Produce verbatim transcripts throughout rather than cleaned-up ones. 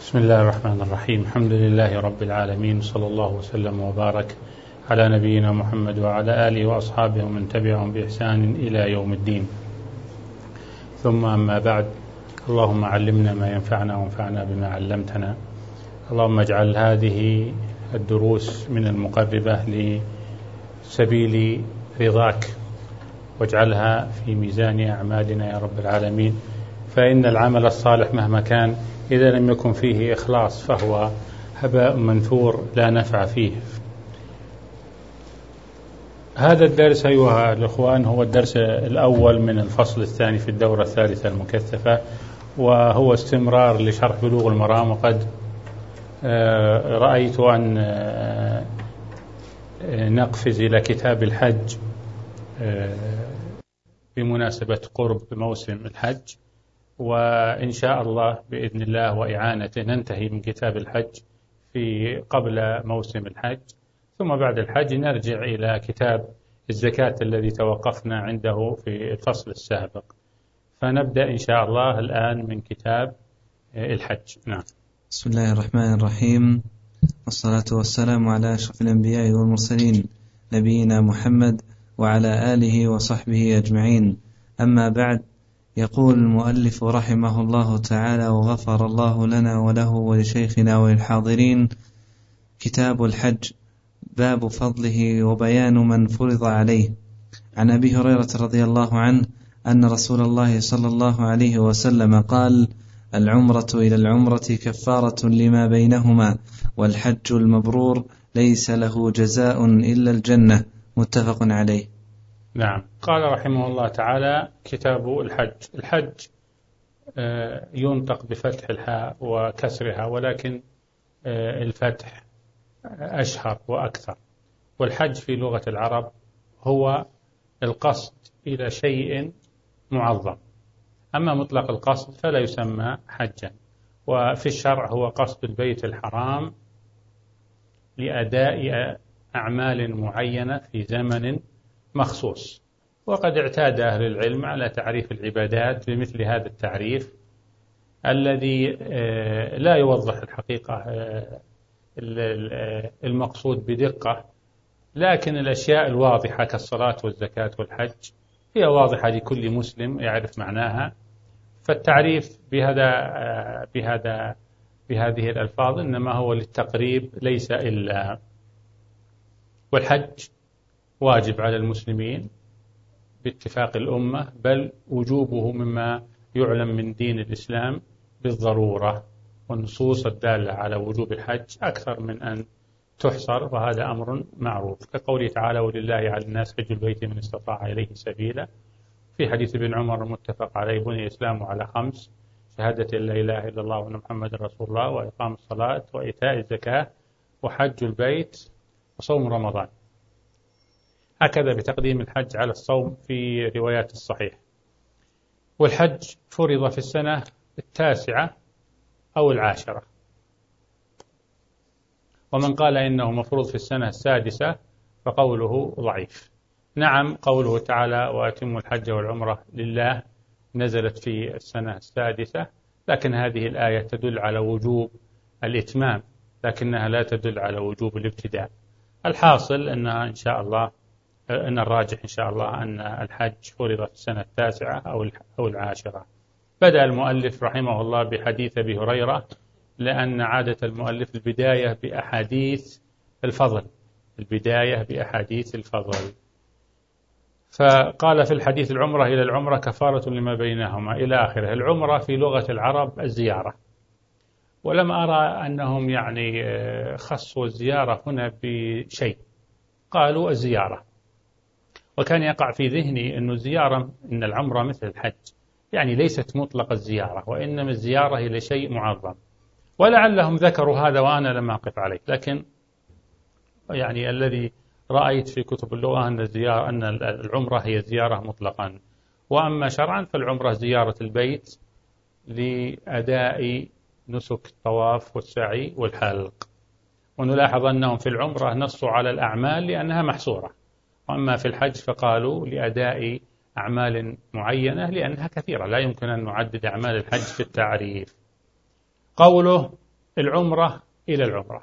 بسم الله الرحمن الرحيم. الحمد لله رب العالمين، صلى الله وسلم وبارك على نبينا محمد وعلى آله وأصحابه ومن تبعهم بإحسان إلى يوم الدين. ثم أما بعد، اللهم علمنا ما ينفعنا وانفعنا بما علمتنا. اللهم اجعل هذه الدروس من المقربة لسبيل رضاك، واجعلها في ميزان أعمالنا يا رب العالمين، فإن العمل الصالح مهما كان إذا لم يكن فيه إخلاص فهو هباء منثور لا نفع فيه. هذا الدرس أيها الأخوان هو الدرس الأول من الفصل الثاني في الدورة الثالثة المكثفة، وهو استمرار لشرح بلوغ المرام. وقد رأيت أن نقفز إلى كتاب الحج بمناسبة قرب موسم الحج، وإن شاء الله بإذن الله وإعانته ننتهي من كتاب الحج في قبل موسم الحج، ثم بعد الحج نرجع إلى كتاب الزكاة الذي توقفنا عنده في الفصل السابق. فنبدأ إن شاء الله الآن من كتاب الحج. نعم. بسم الله الرحمن الرحيم، والصلاة والسلام على أشرف الأنبياء والمرسلين نبينا محمد وعلى آله وصحبه أجمعين. أما بعد، يقول المؤلف رحمه الله تعالى وغفر الله لنا وله ولشيخنا وللحاضرين: كتاب الحج، باب فضله وبيان من فرض عليه. عن أبي هريرة رضي الله عنه أن رسول الله صلى الله عليه وسلم قال: العمرة إلى العمرة كفارة لما بينهما، والحج المبرور ليس له جزاء إلا الجنة. متفق عليه. نعم. قال رحمه الله تعالى: كتاب الحج. الحج ينطق بفتح الحاء وكسرها، ولكن الفتح أشهر وأكثر. والحج في لغة العرب هو القصد إلى شيء معظم، أما مطلق القصد فلا يسمى حجا. وفي الشرع هو قصد البيت الحرام لأداء أعمال معينة في زمن مخصوص. وقد اعتاد أهل العلم على تعريف العبادات بمثل هذا التعريف الذي لا يوضح الحقيقة المقصود بدقة، لكن الأشياء الواضحة كالصلاة والزكاة والحج هي واضحة لكل مسلم يعرف معناها. فالتعريف بهذا بهذا بهذه الألفاظ إنما هو للتقريب ليس إلا. والحج واجب على المسلمين باتفاق الأمة، بل وجوبه مما يعلم من دين الإسلام بالضرورة، والنصوص الدالة على وجوب الحج أكثر من أن تحصر، وهذا أمر معروف، كقوله تعالى: ولله على الناس حج البيت من استطاع إليه سبيلا. في حديث ابن عمر المتفق عليه: بني الإسلام على خمس: شهادة لا إله إلا الله وأن محمد رسول الله، وإقام الصلاة، وإيتاء الزكاة، وحج البيت، وصوم رمضان. هكذا بتقديم الحج على الصوم في روايات الصحيح. والحج فرض في السنة التاسعة أو العاشرة، ومن قال إنه مفروض في السنة السادسة فقوله ضعيف. نعم، قوله تعالى: وأتموا الحج والعمرة لله، نزلت في السنة السادسة، لكن هذه الآية تدل على وجوب الإتمام، لكنها لا تدل على وجوب الابتداء. الحاصل أنها إن شاء الله أن الراجح إن شاء الله أن الحج فرض في السنة التاسعة أو العاشرة. بدأ المؤلف رحمه الله بحديث أبي هريرة، لأن عادة المؤلف البداية بأحاديث الفضل البداية بأحاديث الفضل فقال في الحديث: العمرة إلى العمرة كفارة لما بينهما، إلى آخره. العمرة في لغة العرب الزيارة، ولم أرى أنهم يعني خصوا الزيارة هنا بشيء، قالوا الزيارة. وكان يقع في ذهني أن الزيارة إن العمرة مثل الحج، يعني ليست مطلق الزيارة، وإنما الزيارة إلى شيء معظم. ولعلهم ذكروا هذا وأنا لم أقف عليه، لكن يعني الذي رأيت في كتب اللغة أن الزيارة أن العمرة هي زيارة مطلقا، وأما شرعا فالعمرة زيارة البيت لأداء نسك الطواف والسعي والحلق. ونلاحظ أنهم في العمرة نصوا على الأعمال لأنها محصورة، وأما في الحج فقالوا لأداء أعمال معينة لأنها كثيرة، لا يمكن أن نعدد أعمال الحج في التعريف. قوله العمرة إلى العمرة.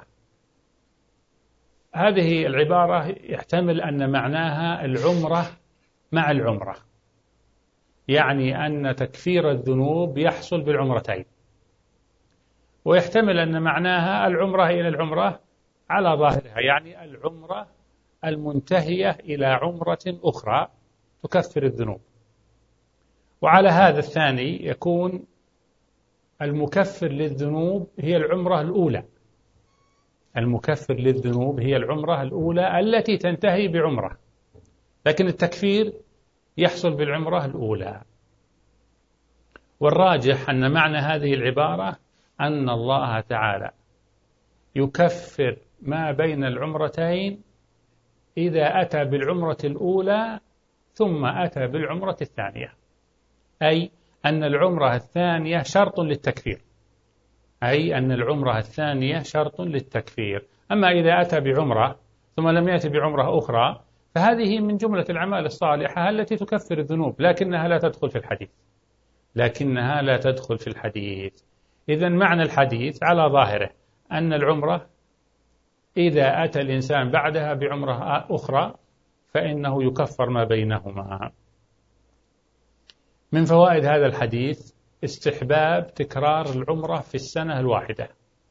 هذه العبارة يحتمل أن معناها العمرة مع العمرة، يعني أن تكفير الذنوب يحصل بالعمرتين، ويحتمل أن معناها العمرة إلى العمرة على ظاهرها، يعني العمرة المنتهية إلى عمرة أخرى تكفر الذنوب. وعلى هذا الثاني يكون المكفر للذنوب هي العمرة الأولى، المكفر للذنوب هي العمرة الأولى التي تنتهي بعمرة، لكن التكفير يحصل بالعمرة الأولى. والراجح أن معنى هذه العبارة أن الله تعالى يكفر ما بين العمرتين إذا أتى بالعمرة الأولى ثم أتى بالعمرة الثانية، أي أن العمرة الثانية شرط للتكفير، أي أن العمرة الثانية شرط للتكفير. أما إذا أتى بعمرة ثم لم يأتي بعمرة أخرى فهذه من جملة الأعمال الصالحة التي تكفر الذنوب، لكنها لا تدخل في الحديث، لكنها لا تدخل في الحديث. إذن معنى الحديث على ظاهره أن العمرة إذا أتى الإنسان بعدها بعمرة أخرى فإنه يكفر ما بينهما. من فوائد هذا الحديث استحباب تكرار العمرة في السنة الواحدة،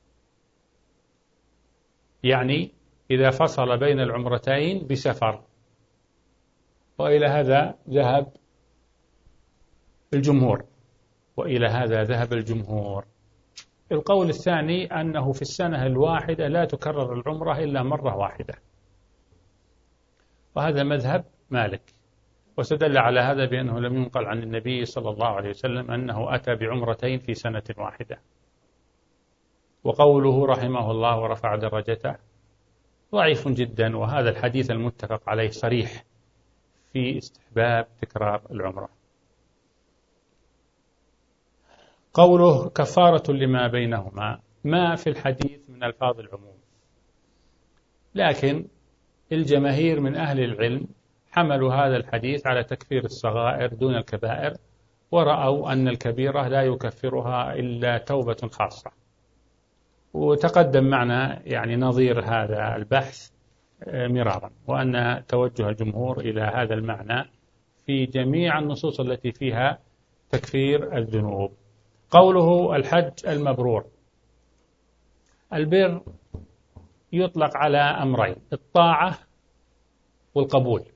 يعني إذا فصل بين العمرتين بسفر، وإلى هذا ذهب الجمهور وإلى هذا ذهب الجمهور. القول الثاني أنه في السنة الواحدة لا تكرر العمرة إلا مرة واحدة، وهذا مذهب مالك، واستدل على هذا بأنه لم ينقل عن النبي صلى الله عليه وسلم أنه أتى بعمرتين في سنة واحدة. وقوله رحمه الله ورفع درجته ضعيف جدا، وهذا الحديث المتفق عليه صريح في استحباب تكرار العمرة. قوله كفارة لما بينهما، ما في الحديث من ألفاظ العموم، لكن الجماهير من أهل العلم حملوا هذا الحديث على تكفير الصغائر دون الكبائر، ورأوا أن الكبيرة لا يكفرها إلا توبة خاصة. وتقدم معنا يعني نظير هذا البحث مرارا، وأن توجه الجمهور إلى هذا المعنى في جميع النصوص التي فيها تكفير الذنوب. قوله الحج المبرور، البر يطلق على أمرين: الطاعة والقبول.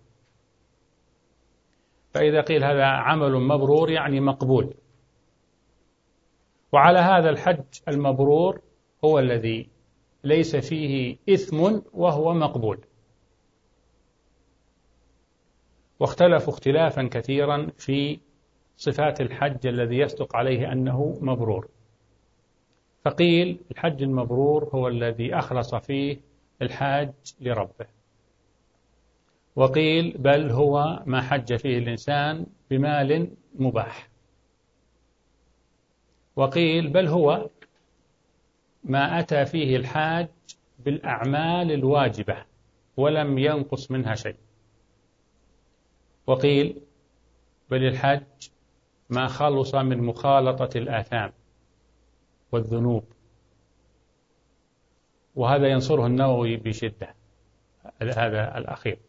فإذا قيل هذا عمل مبرور يعني مقبول. وعلى هذا الحج المبرور هو الذي ليس فيه إثم وهو مقبول. واختلفوا اختلافا كثيرا في صفات الحج الذي يصدق عليه أنه مبرور. فقيل الحج المبرور هو الذي أخلص فيه الحاج لربه، وقيل بل هو ما حج فيه الإنسان بمال مباح، وقيل بل هو ما أتى فيه الحاج بالأعمال الواجبة ولم ينقص منها شيء، وقيل بل الحج ما خلص من مخالطة الآثام والذنوب، وهذا ينصره النووي بشدة هذا الأخير.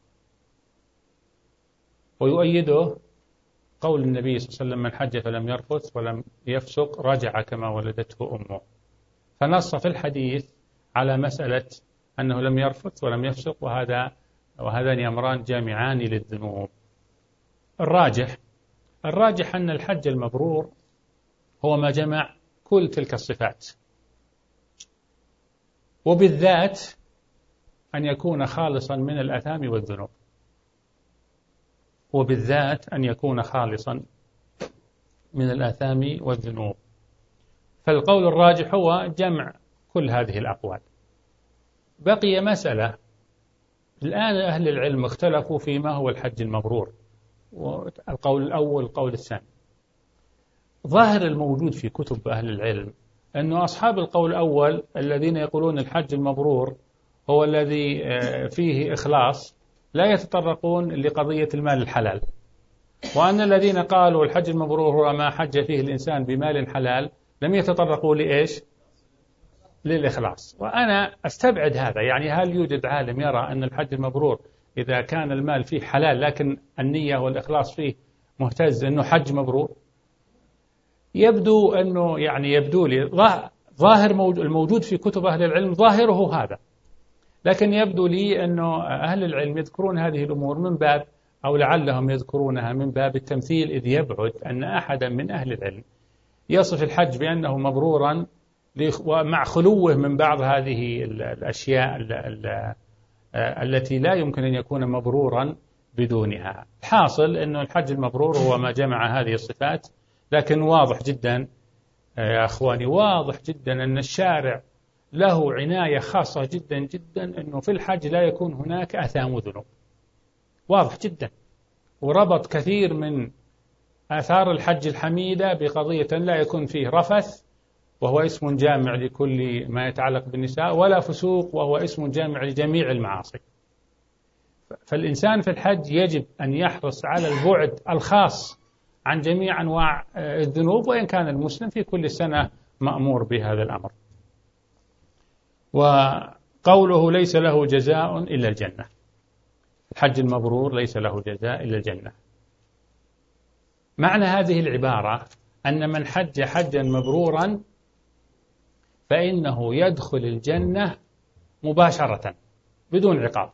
ويؤيده قول النبي صلى الله عليه وسلم: من حج فلم يرفث ولم يفسق رجع كما ولدته أمه. فنص في الحديث على مسألة أنه لم يرفث ولم يفسق، وهذا وهذان أمران جامعان للذنوب. الراجح الراجح أن الحج المبرور هو ما جمع كل تلك الصفات، وبالذات أن يكون خالصا من الآثام والذنوب، وبالذات أن يكون خالصا من الآثام والذنوب. فالقول الراجح هو جمع كل هذه الأقوال. بقي مسألة، الآن أهل العلم اختلفوا فيما هو الحج المبرور، القول الأول القول الثاني. ظاهر الموجود في كتب أهل العلم أن أصحاب القول الأول الذين يقولون الحج المبرور هو الذي فيه إخلاص لا يتطرقون لقضية المال الحلال، وأن الذين قالوا الحج المبرور هو ما حج فيه الإنسان بمال حلال لم يتطرقوا لإيش؟ للإخلاص. وأنا أستبعد هذا، يعني هل يوجد عالم يرى أن الحج المبرور إذا كان المال فيه حلال لكن النية والإخلاص فيه مهتز أنه حج مبرور؟ يبدو أنه يعني يبدو لي ظاهر الموجود في كتب أهل العلم ظاهره هذا، لكن يبدو لي أنه أهل العلم يذكرون هذه الأمور من باب، أو لعلهم يذكرونها من باب التمثيل، إذ يبعد أن أحدا من أهل العلم يصف الحج بأنه مبرورا ومع خلوه من بعض هذه الأشياء التي لا يمكن أن يكون مبرورا بدونها. الحاصل أنه الحج المبرور هو ما جمع هذه الصفات، لكن واضح جدا يا أخواني، واضح جدا أن الشارع له عناية خاصة جدا جدا أنه في الحج لا يكون هناك آثام وذنوب، واضح جدا، وربط كثير من آثار الحج الحميدة بقضية لا يكون فيه رفث وهو اسم جامع لكل ما يتعلق بالنساء، ولا فسوق وهو اسم جامع لجميع المعاصي. فالإنسان في الحج يجب أن يحرص على البعد الخاص عن جميع أنواع الذنوب، وإن كان المسلم في كل سنة مأمور بهذا الأمر. وقوله ليس له جزاء إلا الجنة، الحج المبرور ليس له جزاء إلا الجنة، معنى هذه العبارة أن من حج حجا مبرورا فإنه يدخل الجنة مباشرة بدون عقاب.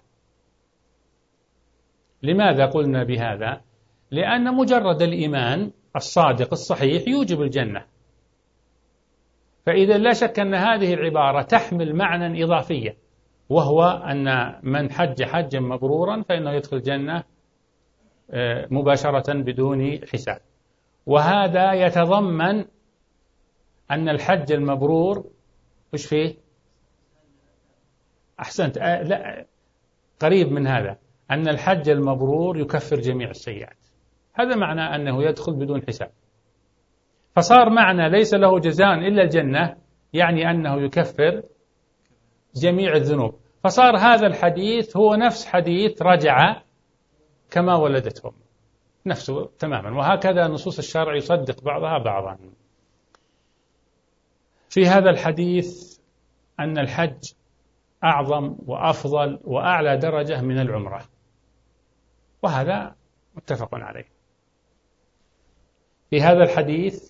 لماذا قلنا بهذا؟ لأن مجرد الإيمان الصادق الصحيح يوجب الجنة. فإذا لا شك أن هذه العبارة تحمل معنى إضافيا، وهو أن من حج حجا مبرورا فإنه يدخل الجنة مباشرة بدون حساب. وهذا يتضمن أن الحج المبرور وش فيه؟ أحسنت، آه لا قريب من هذا، أن الحج المبرور يكفر جميع السيئات. هذا معنى أنه يدخل بدون حساب. فصار معنى ليس له جزاء إلا الجنة يعني أنه يكفر جميع الذنوب. فصار هذا الحديث هو نفس حديث رجع كما ولدتهم، نفسه تماما. وهكذا نصوص الشرع يصدق بعضها بعضا. في هذا الحديث أن الحج أعظم وأفضل وأعلى درجة من العمرة، وهذا متفق عليه. في هذا الحديث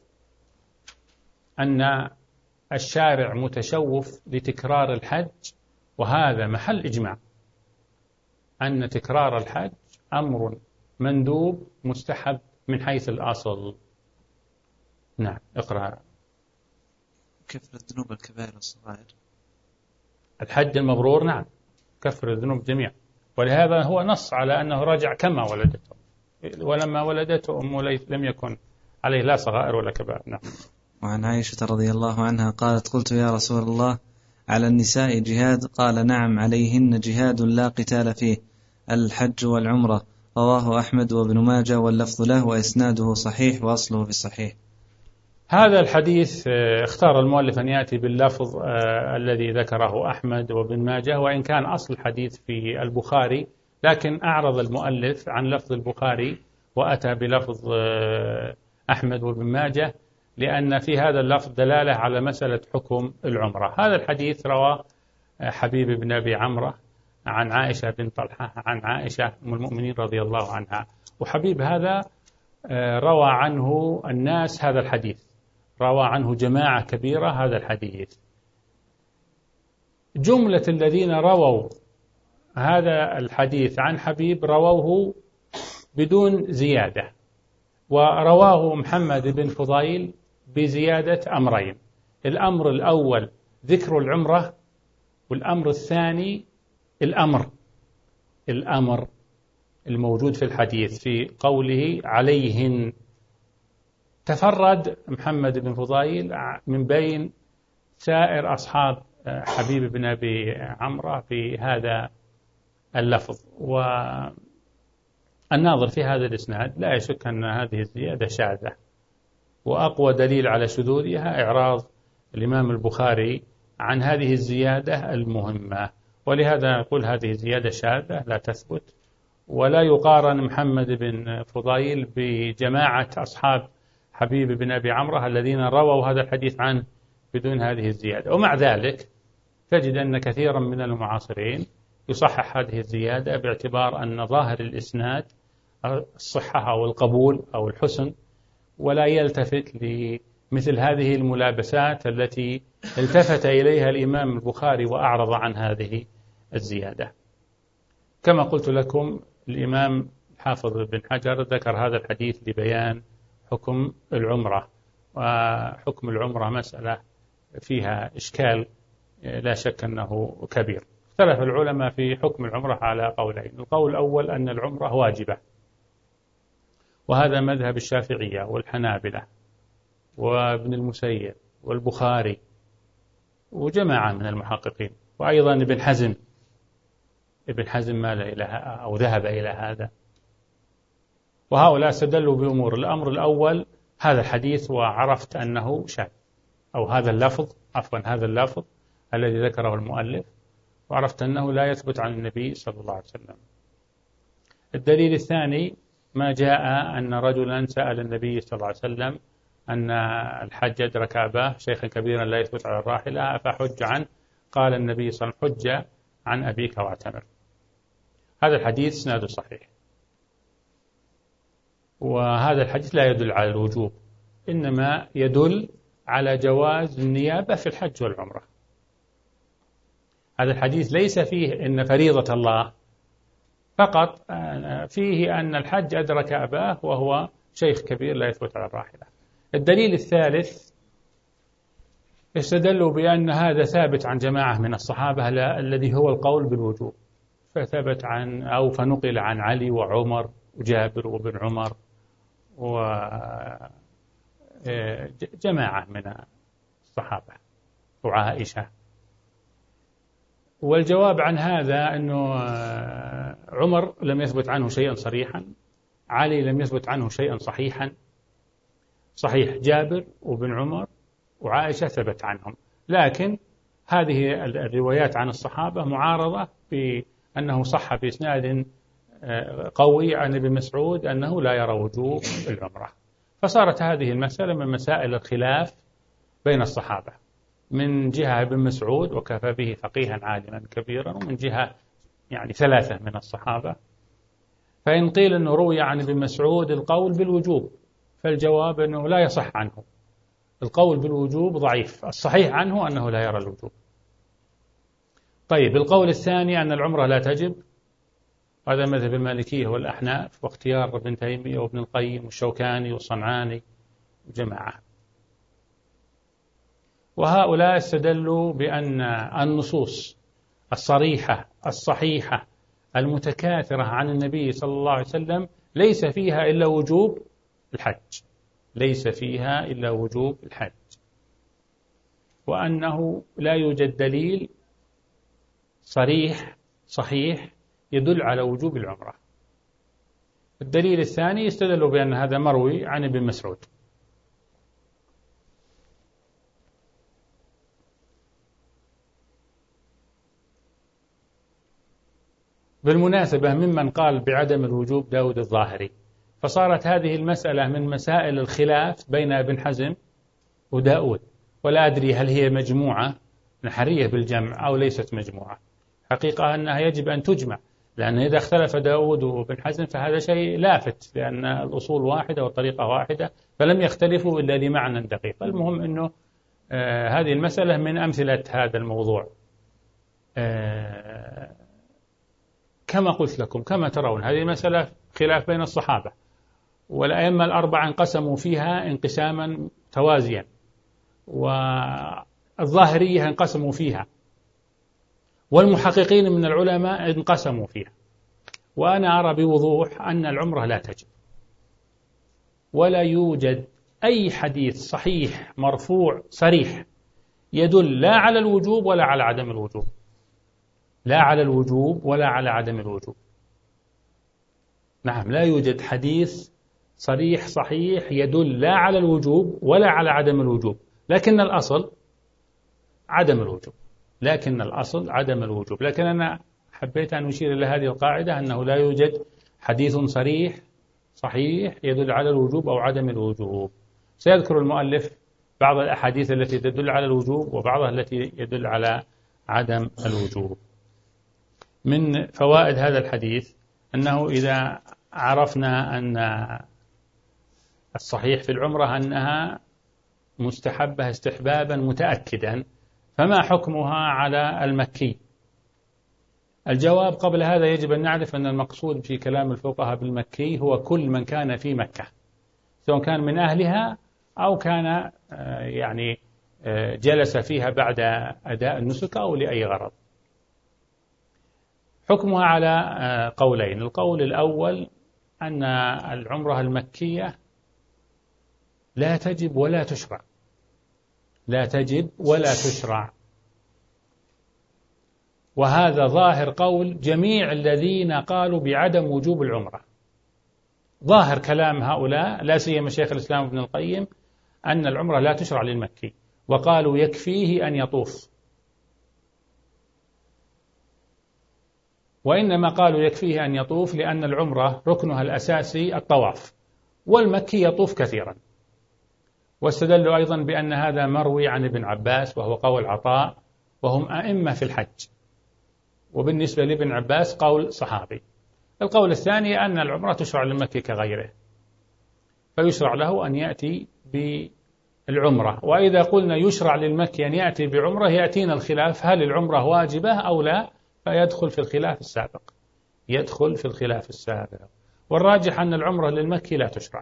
أن الشارع متشوف لتكرار الحج، وهذا محل إجماع أن تكرار الحج أمر مندوب مستحب من حيث الأصل. نعم، اقرأ. كفر الذنوب الكبائر والصغائر. الحج المبرور نعم كفر الذنوب جميعا، ولهذا هو نص على أنه رجع كما ولدته، ولما ولدته أمه لم يكن عليه لا صغائر ولا كبائر. نعم. وعن عائشة رضي الله عنها قالت: قلت يا رسول الله على النساء جهاد؟ قال: نعم، عليهن جهاد لا قتال فيه، الحج والعمرة. رواه أحمد وابن ماجه واللفظ له وإسناده صحيح وأصله في الصحيح. هذا الحديث اختار المؤلف أن يأتي باللفظ الذي ذكره أحمد وابن ماجه، وإن كان أصل الحديث في البخاري، لكن أعرض المؤلف عن لفظ البخاري وأتى بلفظ أحمد وابن ماجه، لأن في هذا اللفظ دلالة على مسألة حكم العمرة. هذا الحديث رواه حبيب بن أبي عمرة عن عائشة بن طلحة عن عائشة أم المؤمنين رضي الله عنها. وحبيب هذا روى عنه الناس هذا الحديث، روى عنه جماعة كبيرة هذا الحديث. جملة الذين رووا هذا الحديث عن حبيب رووه بدون زيادة، ورواه محمد بن فضيل بزيادة أمرين. الأمر الأول ذكر العمرة، والأمر الثاني الأمر الأمر الموجود في الحديث في قوله عليهن. تفرد محمد بن فضيل من بين سائر أصحاب حبيب بن أبي عمرة في هذا اللفظ. والناظر في هذا الإسناد لا يشك أن هذه الزيادة شاذة، وأقوى دليل على شذوذها إعراض الإمام البخاري عن هذه الزيادة المهمة. ولهذا نقول هذه الزيادة شاذة لا تثبت، ولا يقارن محمد بن فضيل بجماعة أصحاب حبيب بن أبي عمرة الذين رووا هذا الحديث عنه بدون هذه الزيادة. ومع ذلك تجد أن كثيرا من المعاصرين يصحح هذه الزيادة باعتبار أن ظاهر الإسناد الصحة أو القبول أو الحسن، ولا يلتفت لمثل هذه الملابسات التي التفت إليها الإمام البخاري وأعرض عن هذه الزيادة. كما قلت لكم الإمام الحافظ بن حجر ذكر هذا الحديث لبيان حكم العمرة، وحكم العمرة مسألة فيها إشكال لا شك أنه كبير. اختلف العلماء في حكم العمرة على قولين. القول الأول أن العمرة واجبة، وهذا مذهب الشافعية والحنابلة وابن المسيب والبخاري وجماعة من المحققين، وأيضا ابن حزم ابن حزم مال إلى أو ذهب إلى هذا. وهؤلاء استدلوا بأمور. الأمر الأول هذا الحديث وعرفت أنه شاذ، أو هذا اللفظ عفوا هذا اللفظ الذي ذكره المؤلف وعرفت أنه لا يثبت عن النبي صلى الله عليه وسلم. الدليل الثاني ما جاء أن رجلا سأل النبي صلى الله عليه وسلم أن الحج أدرك أباه شيخا كبيرا لا يثبت على الراحلة أفحج عنه؟ قال النبي صلى الله عليه وسلم حج عن أبيك واعتمر. هذا الحديث اسناده صحيح، وهذا الحديث لا يدل على الوجوب، إنما يدل على جواز النيابة في الحج والعمرة. هذا الحديث ليس فيه إن فريضة الله، فقط فيه أن الحج أدرك أباه وهو شيخ كبير لا يثبت على الراحلة. الدليل الثالث استدلوا بأن هذا ثابت عن جماعة من الصحابة الذي هو القول بالوجوب، فثبت عن أو فنقل عن علي وعمر وجابر وابن عمر وجماعة من الصحابة وعائشة. والجواب عن هذا أنه عمر لم يثبت عنه شيئا صريحا، علي لم يثبت عنه شيئا صحيحا صحيح، جابر وابن عمر وعائشة ثبت عنهم. لكن هذه الروايات عن الصحابة معارضة بأنه صح بإسناد قوي عن ابن مسعود أنه لا يرى وجوب العمرة، فصارت هذه المسألة من مسائل الخلاف بين الصحابة. من جهة ابن مسعود وكفى به فقيها عالما كبيرا، ومن جهة يعني ثلاثة من الصحابة. فإن قيل أنه روي عن ابن مسعود القول بالوجوب، فالجواب أنه لا يصح عنه، القول بالوجوب ضعيف، الصحيح عنه أنه لا يرى الوجوب. طيب القول الثاني أن العمرة لا تجب، هذا مذهب المالكية والأحناف واختيار ابن تيمية وابن القيم والشوكاني والصنعاني وجماعة. وهؤلاء استدلوا بأن النصوص الصريحة الصحيحة المتكاثرة عن النبي صلى الله عليه وسلم ليس فيها إلا وجوب الحج، ليس فيها إلا وجوب الحج، وأنه لا يوجد دليل صريح صحيح يدل على وجوب العمرة. الدليل الثاني استدلوا بأن هذا مروي عن ابن مسعود. بالمناسبة ممن قال بعدم الوجوب داود الظاهري، فصارت هذه المسألة من مسائل الخلاف بين ابن حزم وداود، ولا أدري هل هي مجموعة نحرية بالجمع أو ليست مجموعة. حقيقة أنها يجب أن تجمع، لأن إذا اختلف داود وابن حزم فهذا شيء لافت، لأن الأصول واحدة والطريقة واحدة، فلم يختلفوا إلا لمعنى دقيق. المهم أنه آه هذه المسألة من أمثلة هذا الموضوع. آه كما قلت لكم كما ترون هذه مسألة خلاف بين الصحابة، والأئمة الأربعة انقسموا فيها انقساما توازيا، والظاهرية انقسموا فيها، والمحققين من العلماء انقسموا فيها. وأنا أرى بوضوح أن العمرة لا تجب، ولا يوجد أي حديث صحيح مرفوع صريح يدل لا على الوجوب ولا على عدم الوجوب، لا على الوجوب ولا على عدم الوجوب. نعم، لا يوجد حديث صريح صحيح يدل لا على الوجوب ولا على عدم الوجوب، لكن الأصل عدم الوجوب، لكن الأصل عدم الوجوب. لكن أنا حبيت أن أشير إلى هذه القاعدة أنه لا يوجد حديث صريح صحيح يدل على الوجوب أو عدم الوجوب. سيذكر المؤلف بعض الأحاديث التي تدل على الوجوب وبعضها التي يدل على عدم الوجوب. من فوائد هذا الحديث أنه إذا عرفنا أن الصحيح في العمرة أنها مستحبة استحبابا متأكدا، فما حكمها على المكي؟ الجواب قبل هذا يجب أن نعرف أن المقصود في كلام الفقهاء بالمكي هو كل من كان في مكة، سواء كان من أهلها أو كان يعني جلس فيها بعد أداء النسك أو لأي غرض. حكمها على قولين. القول الأول أن العمرة المكية لا تجب ولا تشرع، لا تجب ولا تشرع، وهذا ظاهر قول جميع الذين قالوا بعدم وجوب العمرة. ظاهر كلام هؤلاء لا سيما شيخ الإسلام ابن القيم أن العمرة لا تشرع للمكي، وقالوا يكفيه أن يطوف، وإنما قالوا يكفيه أن يطوف لأن العمرة ركنها الأساسي الطواف، والمكي يطوف كثيرا. واستدلوا أيضا بأن هذا مروي عن ابن عباس وهو قول عطاء وهم أئمة في الحج، وبالنسبة لابن عباس قول صحابي. القول الثاني أن العمرة تشرع للمكي كغيره، فيشرع له أن يأتي بالعمرة. وإذا قلنا يشرع للمكي أن يأتي بعمرة يأتينا الخلاف هل العمرة واجبة أو لا، فيدخل في الخلاف السابق يدخل في الخلاف السابق والراجح أن العمرة للمكي لا تشرع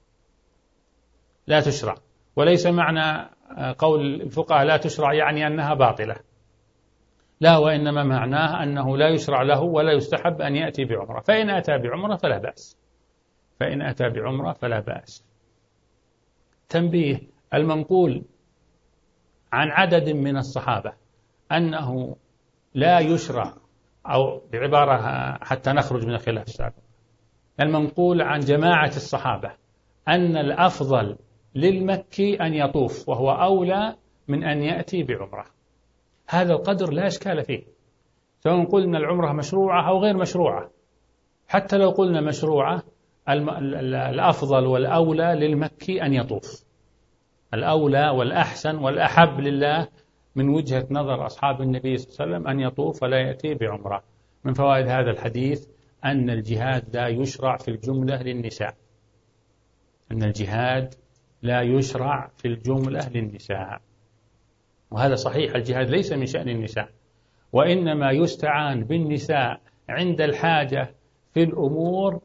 لا تشرع وليس معنى قول الفقهاء لا تشرع يعني أنها باطلة، لا، وإنما معناه أنه لا يشرع له ولا يستحب أن يأتي بعمرة، فإن أتى بعمرة فلا بأس فإن أتى بعمرة فلا بأس. تنبيه: المنقول عن عدد من الصحابة أنه لا يشرع، أو بعبارة حتى نخرج من الخلاف السابق، المنقول عن جماعة الصحابة أن الأفضل للمكي أن يطوف وهو أولى من أن يأتي بعمرة. هذا القدر لا إشكال فيه، سواء قلنا العمرة مشروعة أو غير مشروعة. حتى لو قلنا مشروعة، الأفضل والأولى للمكي أن يطوف، الأولى والأحسن والأحب لله من وجهة نظر أصحاب النبي صلى الله عليه وسلم أن يطوف ولا يأتي بعمرة. من فوائد هذا الحديث أن الجهاد لا يشرع في الجملة للنساء أن الجهاد لا يشرع في الجملة للنساء وهذا صحيح. الجهاد ليس من شأن النساء، وإنما يستعان بالنساء عند الحاجة في الأمور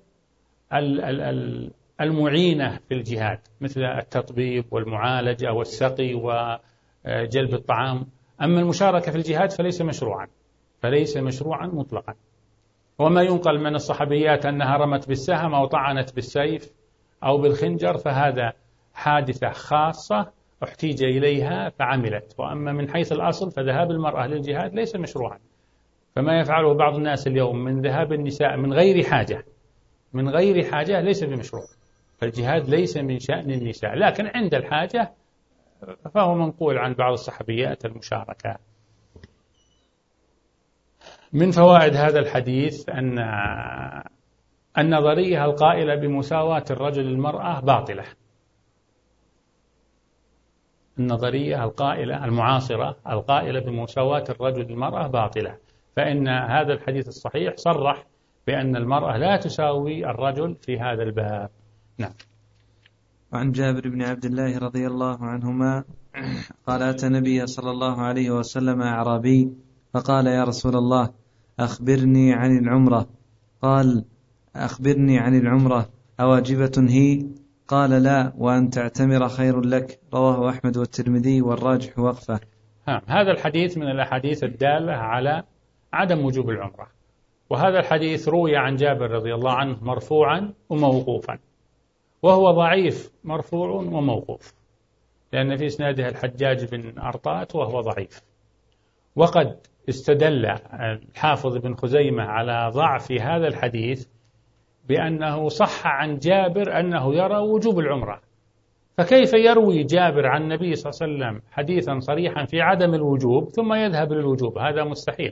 المعينة في الجهاد، مثل التطبيب والمعالجة والسقي وجلب الطعام. أما المشاركة في الجهاد فليس مشروعا فليس مشروعا مطلقا. وما ينقل من الصحابيات أنها رمت بالسهم أو طعنت بالسيف أو بالخنجر فهذا حادثة خاصة احتيج إليها فعملت، وأما من حيث الأصل فذهاب المرأة للجهاد ليس مشروعا. فما يفعله بعض الناس اليوم من ذهاب النساء من غير حاجة من غير حاجة ليس بمشروع. فالجهاد ليس من شأن النساء، لكن عند الحاجة فهو منقول عن بعض الصحابيات المشاركة. من فوائد هذا الحديث أن النظرية القائلة بمساواة الرجل المرأة باطلة. النظرية القائلة المعاصرة القائلة بمساواة الرجل المرأة باطلة، فإن هذا الحديث الصحيح صرح بأن المرأة لا تساوي الرجل في هذا الباب. نعم. وعن جابر بن عبد الله رضي الله عنهما قال: أتى النبي صلى الله عليه وسلم أعرابي فقال: يا رسول الله أخبرني عن العمرة. قال: أخبرني عن العمرة أواجبة هي؟ قال: لا، وأن تعتمر خير لك. رواه أحمد والترمذي والراجح وقفه. هذا الحديث من الأحاديث الدالة على عدم وجوب العمرة، وهذا الحديث روي عن جابر رضي الله عنه مرفوعا وموقوفا، وهو ضعيف مرفوع وموقوف لأن في إسناده الحجاج بن أرطات وهو ضعيف. وقد استدل الحافظ بن خزيمة على ضعف هذا الحديث بأنه صح عن جابر أنه يرى وجوب العمرة، فكيف يروي جابر عن النبي صلى الله عليه وسلم حديثا صريحا في عدم الوجوب ثم يذهب للوجوب؟ هذا مستحيل.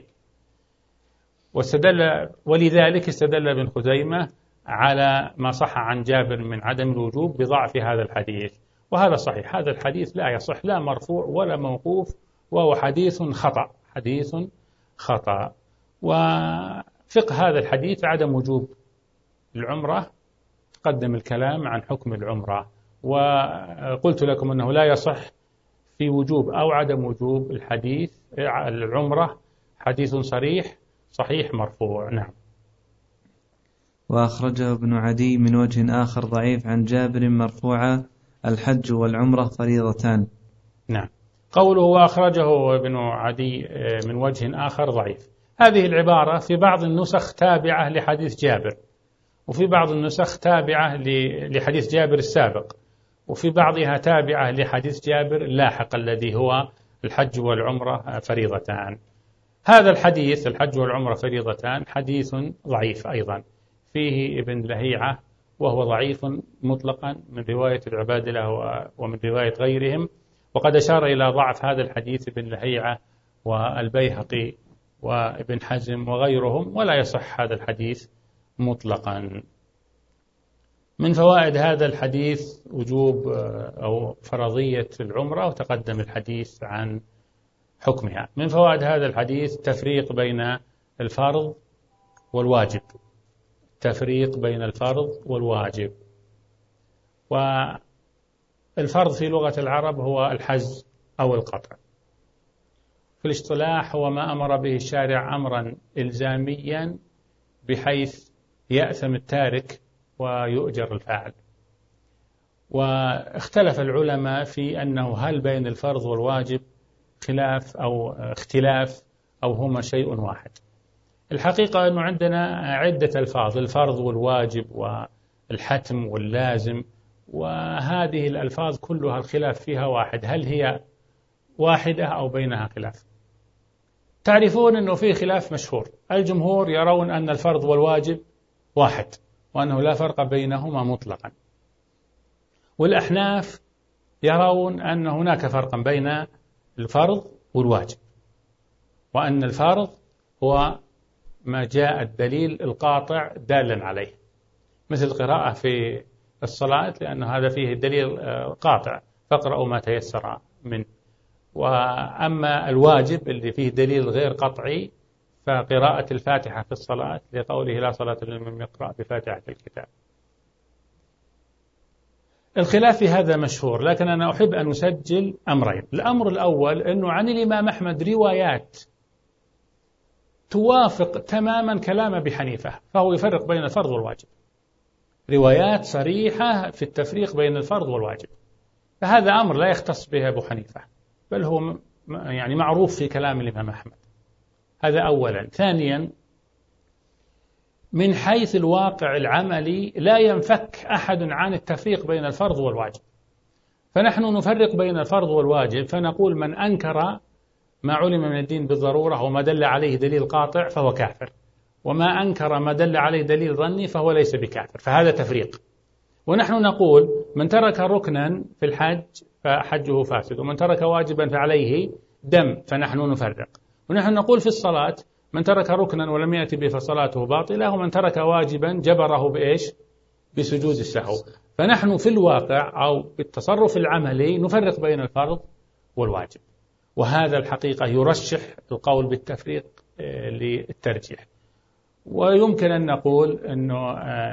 واستدل ولذلك استدل ابن خزيمة على ما صح عن جابر من عدم الوجوب بضعف هذا الحديث. وهذا صحيح. هذا الحديث لا يصح لا مرفوع ولا موقوف، وهو حديث خطأ، حديث خطأ. وفقه هذا الحديث عدم وجوب العمرة، تقدم الكلام عن حكم العمرة، وقلت لكم أنه لا يصح في وجوب أو عدم وجوب الحديث العمرة حديث صريح صحيح مرفوع. نعم. وأخرجه ابن عدي من وجه آخر ضعيف عن جابر مرفوعا: الحج والعمرة فريضتان. نعم. قوله وأخرجه ابن عدي من وجه آخر ضعيف، هذه العبارة في بعض النسخ تابعة لحديث جابر، وفي بعض النسخ تابعة لحديث جابر السابق، وفي بعضها تابعة لحديث جابر اللاحق الذي هو الحج والعمرة فريضتان. هذا الحديث الحج والعمرة فريضتان حديث ضعيف أيضا، فيه ابن لهيعة وهو ضعيف مطلقا من رواية العبادلة ومن رواية غيرهم، وقد أشار إلى ضعف هذا الحديث ابن لهيعة والبيهقي وابن حزم وغيرهم، ولا يصح هذا الحديث مطلقا. من فوائد هذا الحديث وجوب أو فرضية العمرة، وتقدم الحديث عن حكمها. من فوائد هذا الحديث تفريق بين الفرض والواجب، تفريق بين الفرض والواجب. والفرض في لغة العرب هو الحز أو القطع، في الاصطلاح هو ما أمر به الشارع أمرا إلزاميا بحيث يأثم التارك ويؤجر الفاعل. واختلف العلماء في أنه هل بين الفرض والواجب خلاف أو اختلاف أو هما شيء واحد. الحقيقة أنه عندنا عدة ألفاظ، الفرض والواجب والحتم واللازم، وهذه الألفاظ كلها الخلاف فيها واحد، هل هي واحدة أو بينها خلاف. تعرفون أنه فيه خلاف مشهور، الجمهور يرون أن الفرض والواجب واحد وأنه لا فرق بينهما مطلقا، والأحناف يرون أن هناك فرقا بين الفرض والواجب، وأن الفرض هو ما جاء الدليل القاطع دالا عليه، مثل القراءة في الصلاة، لأن هذا فيه دليل قاطع فاقرأوا ما تيسر منه. وأما الواجب اللي فيه دليل غير قطعي فقراءة الفاتحة في الصلاة، لقوله لا صلاة لمن يقرأ بفاتحة الكتاب. الخلاف في هذا مشهور، لكن أنا أحب أن أسجل أمرين. الأمر الأول أنه عن الإمام أحمد روايات توافق تماما كلام أبي حنيفة، فهو يفرق بين الفرض والواجب، روايات صريحة في التفريق بين الفرض والواجب، فهذا أمر لا يختص به أبو حنيفة، بل هو يعني معروف في كلام الإمام أحمد. هذا أولا. ثانيا، من حيث الواقع العملي لا ينفك أحد عن التفريق بين الفرض والواجب، فنحن نفرق بين الفرض والواجب، فنقول من أنكر ما علم من الدين بالضرورة وما دل عليه دليل قاطع فهو كافر، وما أنكر ما دل عليه دليل ظني فهو ليس بكافر، فهذا تفريق. ونحن نقول من ترك ركنا في الحج فحجه فاسد، ومن ترك واجبا فعليه دم، فنحن نفرق. ونحن نقول في الصلاة من ترك ركنا ولم يأتي به فصلاته باطلة، ومن ترك واجبا جبره بإيش؟ بسجود السهو. فنحن في الواقع أو بالتصرف العملي نفرق بين الفرض والواجب، وهذا الحقيقة يرشح القول بالتفريق للترجيح. ويمكن أن نقول أنه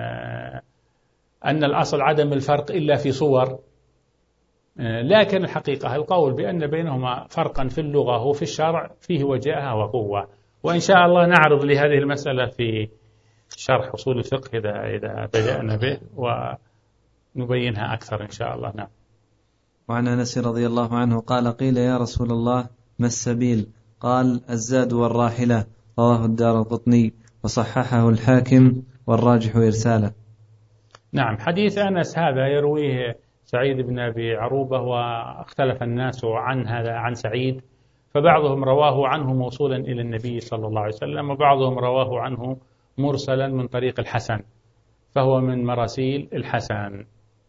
أن الأصل عدم الفرق إلا في صور، لكن الحقيقة القول بأن بينهما فرقا في اللغة وفي الشرع فيه وجاهة وقوة. وإن شاء الله نعرض لهذه المسألة في شرح أصول الفقه إذا إذا بدأنا به ونبينها أكثر إن شاء الله. نعم. وعن أنس رضي الله عنه قال قيل يا رسول الله ما السبيل؟ قال الزاد والراحلة، رواه الدارقطني وصححه الحاكم والراجح إرساله. نعم. حديث أنس هذا يرويه سعيد بن أبي عروبة، واختلف الناس عن هذا عن سعيد، فبعضهم رواه عنه موصولا إلى النبي صلى الله عليه وسلم، وبعضهم رواه عنه مرسلا من طريق الحسن، فهو من مراسيل الحسن.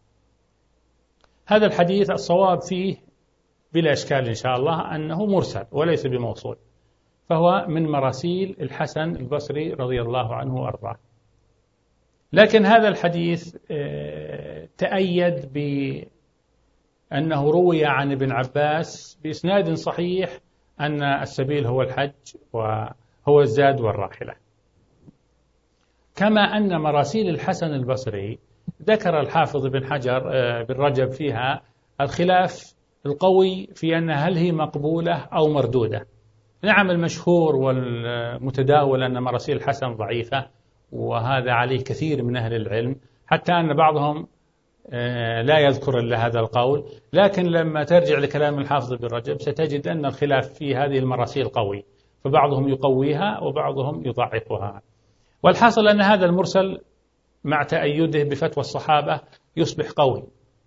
هذا الحديث الصواب فيه بلا إشكال إن شاء الله أنه مرسل وليس بموصول، فهو من مراسيل الحسن البصري رضي الله عنه وأرضاه. لكن هذا الحديث تأيد أنه روي عن ابن عباس بإسناد صحيح أن السبيل هو الحج وهو الزاد والراحلة. كما أن مراسيل الحسن البصري ذكر الحافظ بن حجر بن رجب فيها الخلاف القوي في أن هل هي مقبولة أو مردودة. نعم، المشهور والمتداول أن مراسيل الحسن ضعيفة، وهذا عليه كثير من أهل العلم، حتى أن بعضهم لا يذكر إلا هذا القول. لكن لما ترجع لكلام الحافظ بن رجب ستجد أن الخلاف في هذه المراسيل قوي، فبعضهم يقويها وبعضهم يضعفها. والحاصل أن هذا المرسل مع تأيده بفتوى الصحابة يصبح قوي،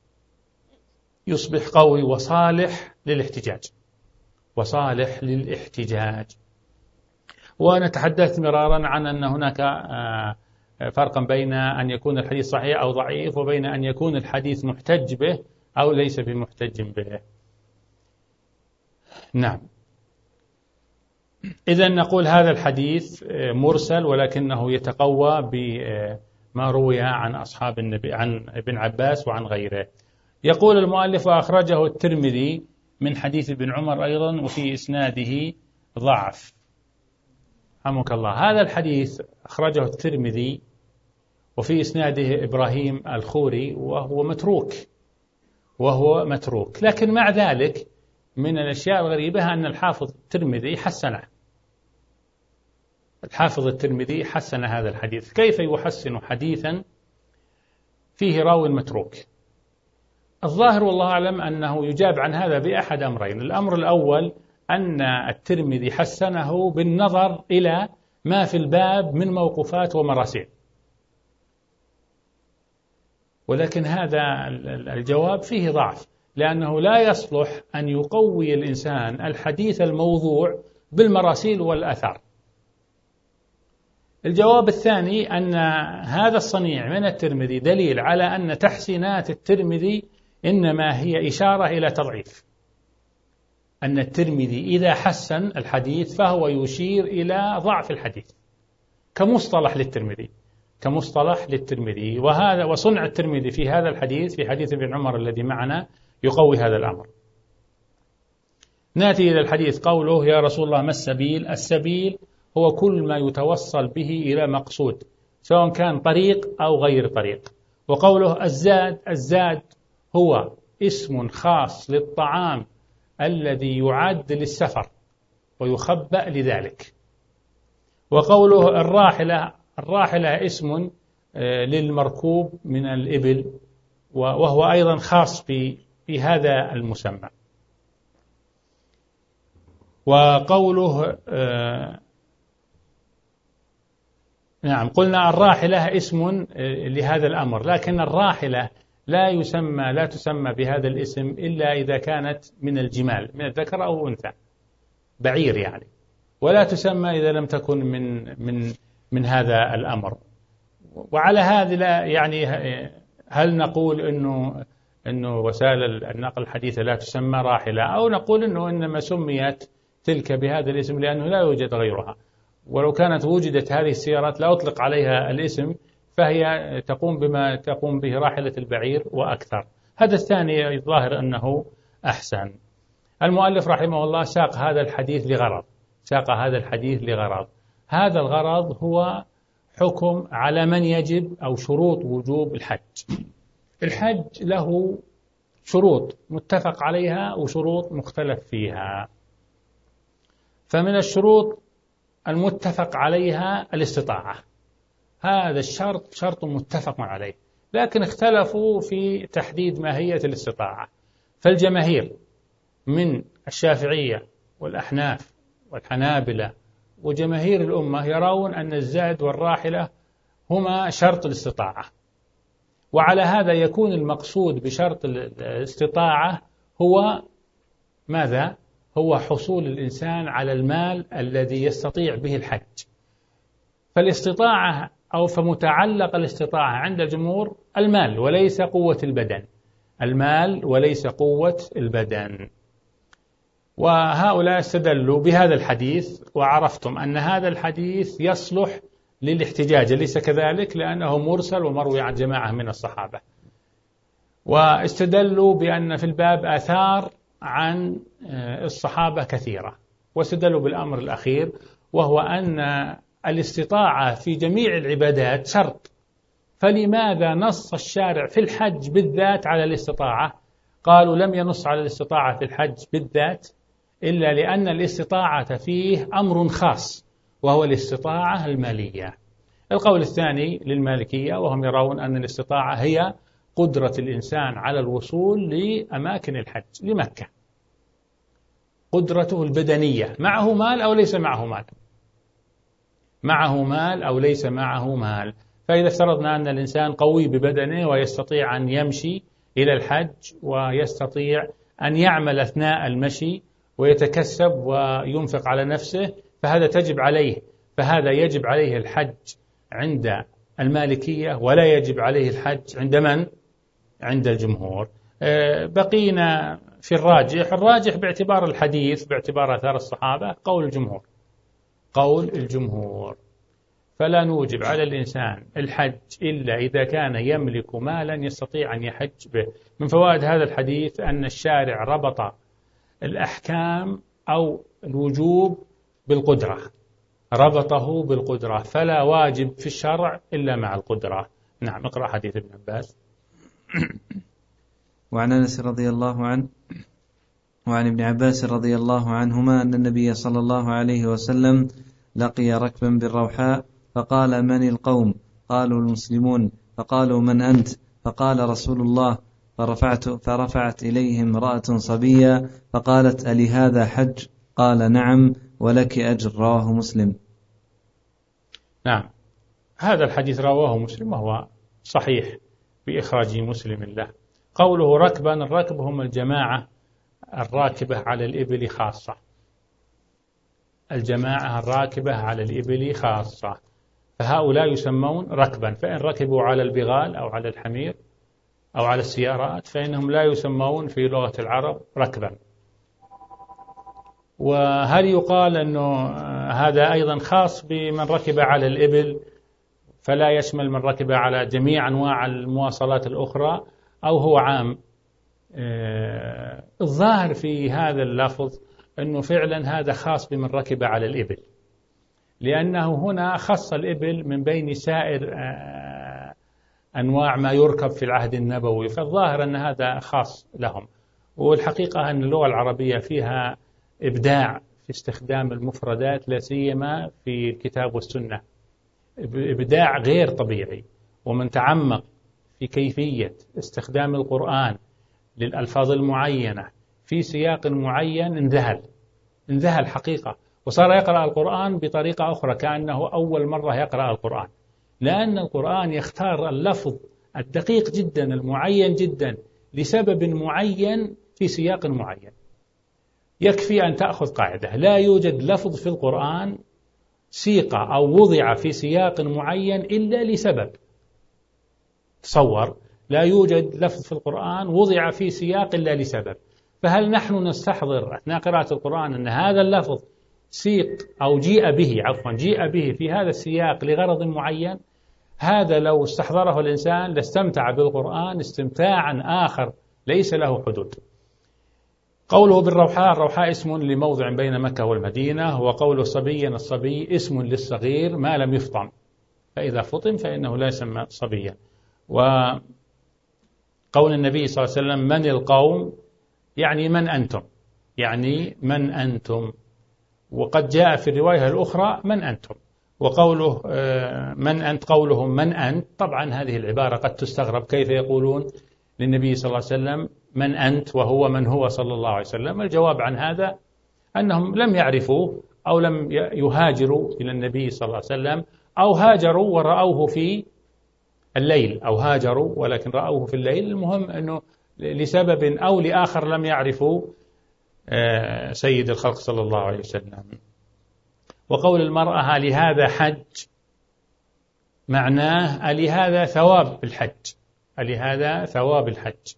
يصبح قوي وصالح للاحتجاج، وصالح للاحتجاج. وأنا تحدثت مرارا عن أن هناك فرقا بين أن يكون الحديث صحيح أو ضعيف، وبين أن يكون الحديث محتج به أو ليس بمحتج به. نعم، إذن نقول هذا الحديث مرسل، ولكنه يتقوى بما روي عن أصحاب النبي، عن ابن عباس وعن غيره. يقول المؤلف: وأخرجه الترمذي من حديث ابن عمر أيضا وفي إسناده ضعف. رحمك الله. هذا الحديث أخرجه الترمذي وفي إسناده إبراهيم الخوري وهو متروك، وهو متروك لكن مع ذلك من الأشياء الغريبة أن الحافظ الترمذي حسنه. الحافظ الترمذي حسن هذا الحديث. كيف يحسن حديثا فيه راوي متروك؟ الظاهر والله أعلم أنه يجاب عن هذا بأحد أمرين. الأمر الأول أن الترمذي حسنه بالنظر إلى ما في الباب من موقوفات ومراسيل، ولكن هذا الجواب فيه ضعف، لأنه لا يصلح أن يقوي الإنسان الحديث الموضوع بالمراسيل والأثار. الجواب الثاني أن هذا الصنيع من الترمذي دليل على أن تحسينات الترمذي إنما هي إشارة إلى تضعيف، أن الترمذي إذا حسن الحديث فهو يشير إلى ضعف الحديث كمصطلح للترمذي، كمصطلح للترمذي. وهذا وصنع الترمذي في هذا الحديث، في حديث ابن عمر الذي معنا، يقوي هذا الأمر. نأتي إلى الحديث. قوله: يا رسول الله ما السبيل؟ السبيل هو كل ما يتوصل به إلى مقصود، سواء كان طريق أو غير طريق. وقوله الزاد، الزاد هو اسم خاص للطعام الذي يعد للسفر ويخبأ لذلك. وقوله الراحلة، الراحلة اسم للمركوب من الإبل، وهو أيضا خاص بهذا المسمى. وقوله نعم، قلنا الراحلة اسم لهذا الأمر، لكن الراحلة لا يسمى لا تسمى بهذا الاسم إلا إذا كانت من الجمال، من الذكر أو أنثى، بعير يعني، ولا تسمى إذا لم تكن من من من هذا الأمر. وعلى هذا لا يعني هل نقول إنه إنه وسائل النقل الحديثة لا تسمى راحلة، أو نقول إنه إنما سميت تلك بهذا الاسم لأنه لا يوجد غيرها؟ ولو كانت وجدت هذه السيارات لا أطلق عليها الاسم، فهي تقوم بما تقوم به راحلة البعير وأكثر. هذا الثاني الظاهر أنه أحسن. المؤلف رحمه الله ساق هذا الحديث لغرض، ساق هذا الحديث لغرض. هذا الغرض هو حكم على من يجب أو شروط وجوب الحج. الحج له شروط متفق عليها وشروط مختلف فيها. فمن الشروط المتفق عليها الاستطاعة، هذا الشرط شرط متفق عليه، لكن اختلفوا في تحديد ماهية الاستطاعة. فالجماهير من الشافعية والأحناف والحنابلة وجماهير الأمة يرون أن الزاد والراحلة هما شرط الاستطاعة، وعلى هذا يكون المقصود بشرط الاستطاعة هو ماذا؟ هو حصول الإنسان على المال الذي يستطيع به الحج. فالاستطاعة أو فمتعلق الاستطاعة عند الجمهور المال وليس قوة البدن، المال وليس قوة البدن. وهؤلاء استدلوا بهذا الحديث، وعرفتم أن هذا الحديث يصلح للاحتجاج، ليس كذلك؟ لأنه مرسل ومروي عن جماعة من الصحابة. واستدلوا بأن في الباب آثار عن الصحابة كثيرة، واستدلوا بالأمر الأخير وهو أن الاستطاعة في جميع العبادات شرط، فلماذا نص الشارع في الحج بالذات على الاستطاعة؟ قالوا لم ينص على الاستطاعة في الحج بالذات إلا لأن الاستطاعة فيه أمر خاص وهو الاستطاعة المالية. القول الثاني للمالكية وهم يرون أن الاستطاعة هي قدرة الإنسان على الوصول لأماكن الحج، لمكة، قدرته البدنية، معه مال أو ليس معه مال، معه مال أو ليس معه مال. فإذا افترضنا أن الإنسان قوي ببدنه ويستطيع أن يمشي إلى الحج ويستطيع أن يعمل أثناء المشي ويتكسب وينفق على نفسه، فهذا تجب عليه فهذا يجب عليه الحج عند المالكية، ولا يجب عليه الحج عند من؟ عند الجمهور. بقينا في الراجح الراجح باعتبار الحديث، باعتبار آثار الصحابة، قول الجمهور قول الجمهور فلا نوجب على الإنسان الحج إلا إذا كان يملك مالا يستطيع أن يحج به. من فوائد هذا الحديث أن الشارع ربط الأحكام أو الوجوب بالقدرة، ربطه بالقدرة، فلا واجب في الشرع إلا مع القدرة. نعم، اقرأ حديث ابن عباس. وعن أنس رضي الله عنه وعن ابن عباس رضي الله عنهما أن النبي صلى الله عليه وسلم لقي ركبا بالروحاء فقال من القوم؟ قالوا المسلمون. فقالوا من أنت؟ فقال رسول الله. فرفعت, فرفعت إليهم امرأة صبية فقالت ألي هذا حج؟ قال نعم ولك أجر. رواه مسلم. نعم، هذا الحديث رواه مسلم وهو صحيح بإخراج مسلم له. قوله ركبا، الركب هم الجماعة الراكبة على الإبل خاصة، الجماعة الراكبة على الإبل خاصة، فهؤلاء يسمون ركبا. فإن ركبوا على البغال أو على الحمير أو على السيارات فإنهم لا يسمون في لغة العرب ركبا. وهل يقال أنه هذا أيضا خاص بمن ركب على الإبل فلا يشمل من ركب على جميع أنواع المواصلات الأخرى، أو هو عام؟ آه الظاهر في هذا اللفظ أنه فعلا هذا خاص بمن ركب على الإبل، لأنه هنا خص الإبل من بين سائر آه أنواع ما يركب في العهد النبوي، فالظاهر أن هذا خاص لهم. والحقيقة أن اللغة العربية فيها إبداع في استخدام المفردات، لا سيما في الكتاب والسنة، إبداع غير طبيعي. ومن تعمق في كيفية استخدام القرآن للألفاظ المعينة في سياق معين انذهل انذهل حقيقة، وصار يقرأ القرآن بطريقة أخرى كأنه أول مرة يقرأ القرآن، لأن القرآن يختار اللفظ الدقيق جدا المعين جدا لسبب معين في سياق معين. يكفي أن تأخذ قاعدة: لا يوجد لفظ في القرآن سيق أو وضع في سياق معين إلا لسبب. تصور، لا يوجد لفظ في القرآن وضع في سياق إلا لسبب. فهل نحن نستحضر أثناء قراءة القرآن أن هذا اللفظ سيق أو جيء به عفوا جيء به في هذا السياق لغرض معين؟ هذا لو استحضره الإنسان لاستمتع بالقرآن استمتاعا آخر ليس له حدود. قوله بالروحاء، الروحاء اسم لموضع بين مكة والمدينة، وقوله صبيا، الصبي اسم للصغير ما لم يفطم، فإذا فطم فإنه لا يسمى صبيا. وقول النبي صلى الله عليه وسلم من القوم، يعني من أنتم، يعني من أنتم. وقد جاء في الرواية الأخرى من أنتم. وقوله من أنت، قولهم من أنت، طبعا هذه العبارة قد تستغرب، كيف يقولون للنبي صلى الله عليه وسلم من أنت وهو من هو صلى الله عليه وسلم؟ الجواب عن هذا أنهم لم يعرفوه أو لم يهاجروا إلى النبي صلى الله عليه وسلم، أو هاجروا ورأوه في الليل، أو هاجروا ولكن رأوه في الليل. المهم أنه لسبب أو لآخر لم يعرفوا سيد الخلق صلى الله عليه وسلم. وقول المرأة لهذا حج، معناه لهذا ثواب الحج، لهذا ثواب الحج.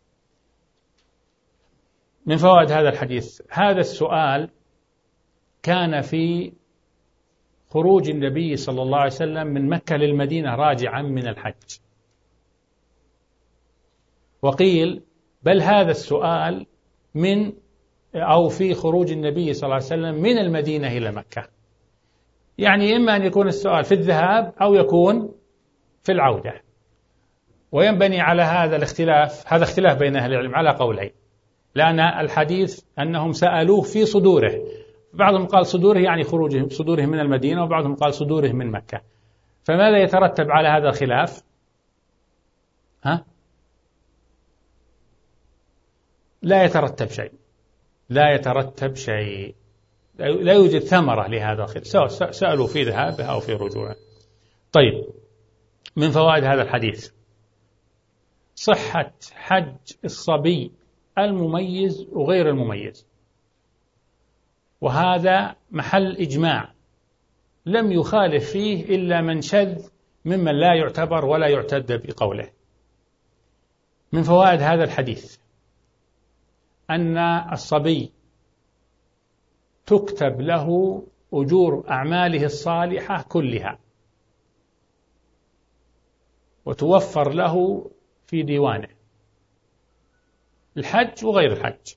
من فوائد هذا الحديث، هذا السؤال كان في خروج النبي صلى الله عليه وسلم من مكة للمدينة راجعا من الحج، وقيل بل هذا السؤال من أو في خروج النبي صلى الله عليه وسلم من المدينة إلى مكة، يعني إما أن يكون السؤال في الذهاب أو يكون في العودة. وينبني على هذا الاختلاف، هذا اختلاف بين أهل العلم على قولين، لأن الحديث أنهم سألوه في صدوره، بعضهم قال صدوره يعني خروجهم صدوره من المدينة، وبعضهم قال صدوره من مكة. فماذا يترتب على هذا الخلاف؟ ها؟ لا يترتب شيء، لا يترتب شيء، لا يوجد ثمرة لهذا الخلاف، سواء سألوا في ذهابه أو في رجوعه. طيب، من فوائد هذا الحديث صحة حج الصبي المميز وغير المميز، وهذا محل إجماع لم يخالف فيه إلا من شذ ممن لا يعتبر ولا يعتد بقوله. من فوائد هذا الحديث أن الصبي تكتب له أجور أعماله الصالحة كلها وتوفر له في ديوانه، الحج وغير الحج.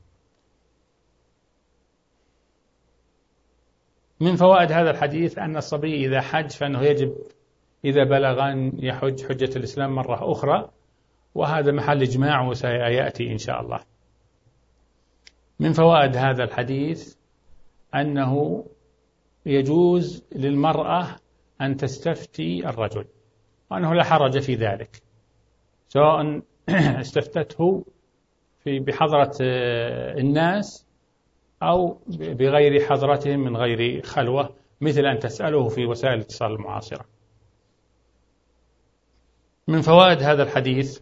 من فوائد هذا الحديث أن الصبي إذا حج فإنه يجب إذا بلغ أن يحج حجة الإسلام مرة أخرى، وهذا محل إجماع وسيأتي إن شاء الله. من فوائد هذا الحديث أنه يجوز للمرأة أن تستفتي الرجل، وأنه لا حرج في ذلك، سواء استفتته في بحضرة الناس أو بغير حضرتهم من غير خلوة، مثل أن تسأله في وسائل الاتصال المعاصرة. من فوائد هذا الحديث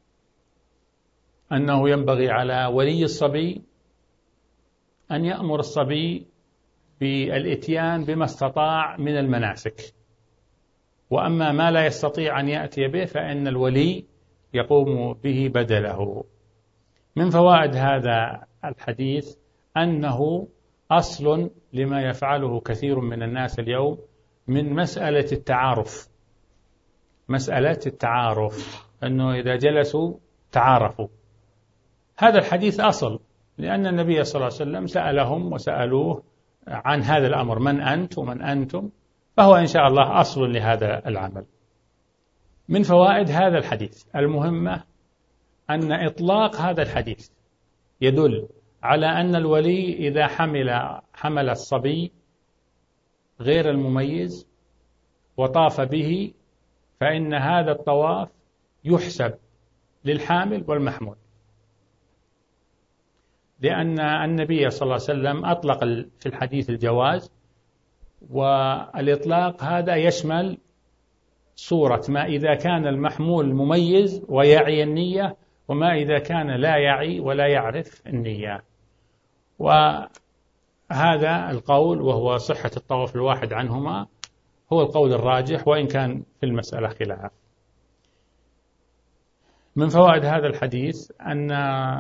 أنه ينبغي على ولي الصبي أن يأمر الصبي بالإتيان بما استطاع من المناسك، وأما ما لا يستطيع أن يأتي به فإن الولي يقوم به بدله. من فوائد هذا الحديث أنه أصل لما يفعله كثير من الناس اليوم من مسألة التعارف، مسألة التعارف أنه إذا جلسوا تعارفوا. هذا الحديث أصل، لأن النبي صلى الله عليه وسلم سألهم وسألوه عن هذا الأمر، من أنت ومن أنتم، فهو إن شاء الله أصل لهذا العمل. من فوائد هذا الحديث المهمة أن إطلاق هذا الحديث يدل على أن الولي إذا حمل حمل الصبي غير المميز وطاف به فإن هذا الطواف يحسب للحامل والمحمول، لأن النبي صلى الله عليه وسلم أطلق في الحديث الجواز، والإطلاق هذا يشمل صورة ما إذا كان المحمول مميز ويعي النية، وما إذا كان لا يعي ولا يعرف النية. وهذا القول وهو صحة الطواف الواحد عنهما هو القول الراجح، وإن كان في المسألة خلاف. من فوائد هذا الحديث أن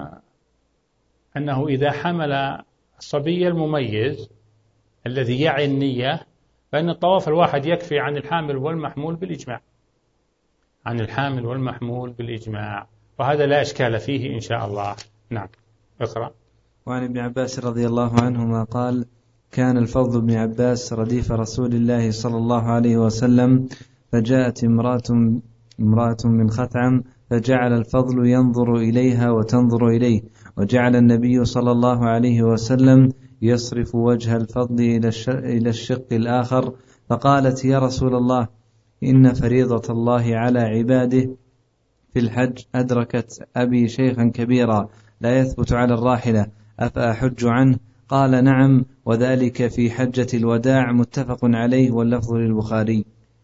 أنه إذا حمل الصبي المميز الذي يعي النية فإن الطواف الواحد يكفي عن الحامل والمحمول بالإجماع، عن الحامل والمحمول بالإجماع، وهذا لا إشكال فيه إن شاء الله. نعم، اقرأ. وعن ابن عباس رضي الله عنهما قال: كان الفضل بن عباس رديف رسول الله صلى الله عليه وسلم، فجاءت امرأة امرأة من خثعم، فجعل الفضل ينظر إليها وتنظر إليه، وجعل النبي صلى الله عليه وسلم يصرف وجه الفضل إلى الشق الآخر، فقالت: يا رسول الله، إن فريضة الله على عباده في الحج أدركت أبي شيخا كبيرا لا يثبت على الراحلة، أفأحج عنه؟ قال: نعم، وذلك في حجة الوداع. متفق عليه، واللفظ للبخاري.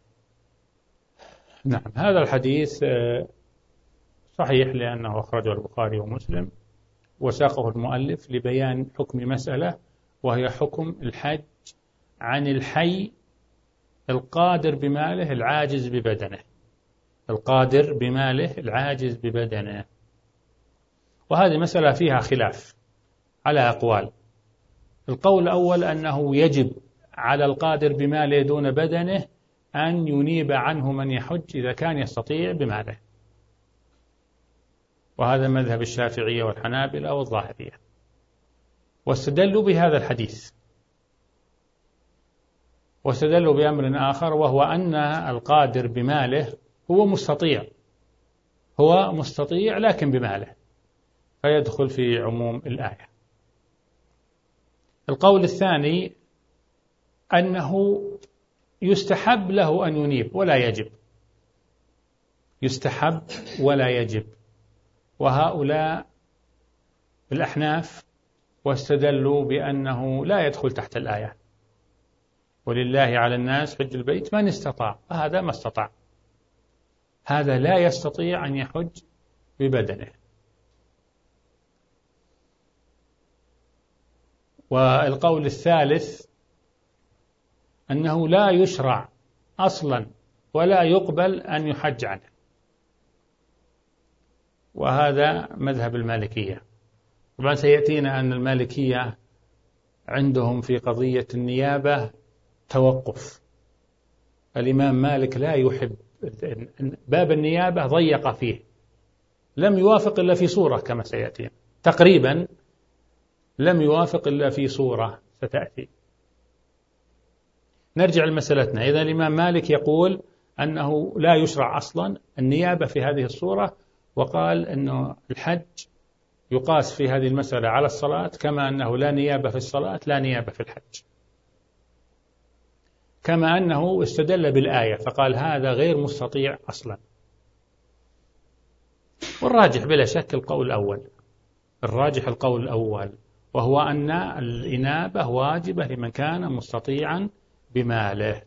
نعم، هذا الحديث صحيح لأنه أخرجه البخاري ومسلم، وساقه المؤلف لبيان حكم مسألة، وهي حكم الحج عن الحي القادر بماله العاجز ببدنه، القادر بماله العاجز ببدنه. وهذه مسألة فيها خلاف على أقوال. القول الأول أنه يجب على القادر بماله دون بدنه أن ينيب عنه من يحج إذا كان يستطيع بماله، وهذا مذهب الشافعية والحنابلة والظاهرية، واستدلوا بهذا الحديث، واستدلوا بأمر آخر وهو أن القادر بماله هو مستطيع، هو مستطيع لكن بماله، فيدخل في عموم الآية. القول الثاني أنه يستحب له أن ينيب ولا يجب، يستحب ولا يجب، وهؤلاء الأحناف واستدلوا بأنه لا يدخل تحت الآية، ولله على الناس حج البيت من استطاع، هذا ما استطاع، هذا لا يستطيع أن يحج ببدنه. والقول الثالث أنه لا يشرع أصلا ولا يقبل أن يحج عنه، وهذا مذهب المالكية. طبعا سيأتينا أن المالكية عندهم في قضية النيابة توقف، الإمام مالك لا يحب باب النيابة، ضيق فيه، لم يوافق إلا في صورة كما سيأتينا، تقريبا لم يوافق إلا في صورة ستأتي. نرجع لمسألتنا. إذا الإمام مالك يقول أنه لا يشرع أصلا النيابة في هذه الصورة، وقال أنه الحج يقاس في هذه المسألة على الصلاة، كما أنه لا نيابة في الصلاة لا نيابة في الحج، كما أنه استدل بالآية فقال هذا غير مستطيع أصلا. والراجح بلا شك القول الأول، الراجح القول الأول، وهو أن الإنابة واجبة لمن كان مستطيعا بماله.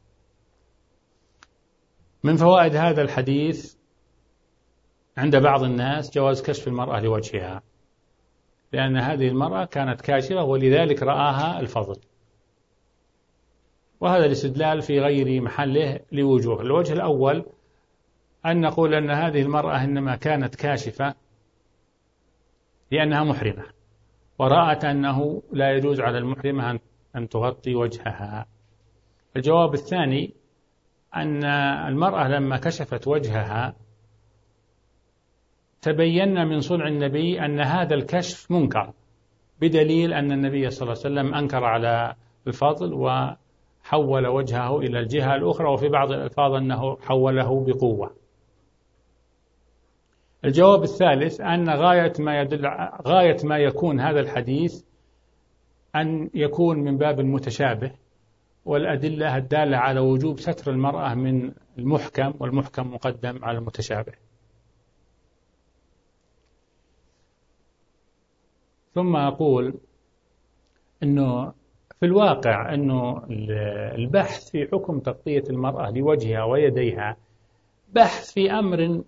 من فوائد هذا الحديث عند بعض الناس جواز كشف المرأة لوجهها، لأن هذه المرأة كانت كاشفة ولذلك رآها الفضل، وهذا الاستدلال في غير محله لوجوه. الوجه الأول أن نقول أن هذه المرأة إنما كانت كاشفة لأنها محرمة، ورأت أنه لا يجوز على المحرمة أن تغطي وجهها. الجواب الثاني أن المرأة لما كشفت وجهها تبين من صنع النبي أن هذا الكشف منكر، بدليل أن النبي صلى الله عليه وسلم أنكر على الفضل وحول وجهه إلى الجهة الأخرى، وفي بعض الألفاظ أنه حوله بقوة. الجواب الثالث أن غاية ما يدل غاية ما يكون هذا الحديث أن يكون من باب المتشابه، والأدلة الدالة على وجوب ستر المرأة من المحكم، والمحكم مقدم على المتشابه. ثم أقول أنه في الواقع أنه البحث في حكم تغطية المرأة لوجهها ويديها بحث في أمر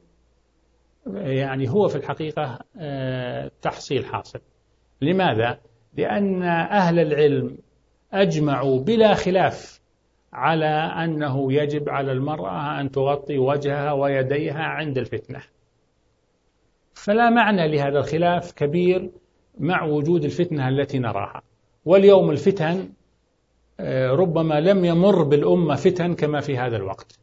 يعني هو في الحقيقة تحصيل حاصل. لماذا؟ لأن أهل العلم أجمعوا بلا خلاف على أنه يجب على المرأة أن تغطي وجهها ويديها عند الفتنة، فلا معنى لهذا الخلاف كبير مع وجود الفتنة التي نراها. واليوم الفتن ربما لم يمر بالأمة فتن كما في هذا الوقت،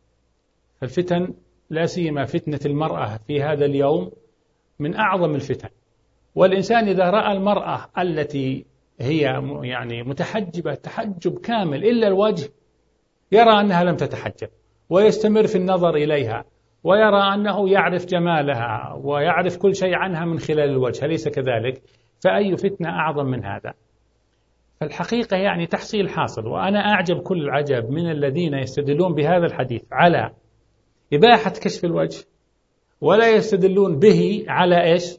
فالفتن لا سيما فتنة المرأة في هذا اليوم من أعظم الفتن. والإنسان إذا رأى المرأة التي هي يعني متحجبة تحجب كامل إلا الوجه، يرى أنها لم تتحجب ويستمر في النظر إليها، ويرى أنه يعرف جمالها ويعرف كل شيء عنها من خلال الوجه، أليس كذلك؟ فأي فتنة أعظم من هذا؟ فالحقيقة يعني تحصيل حاصل. وأنا أعجب كل العجب من الذين يستدلون بهذا الحديث على إباحة كشف الوجه، ولا يستدلون به على إيش؟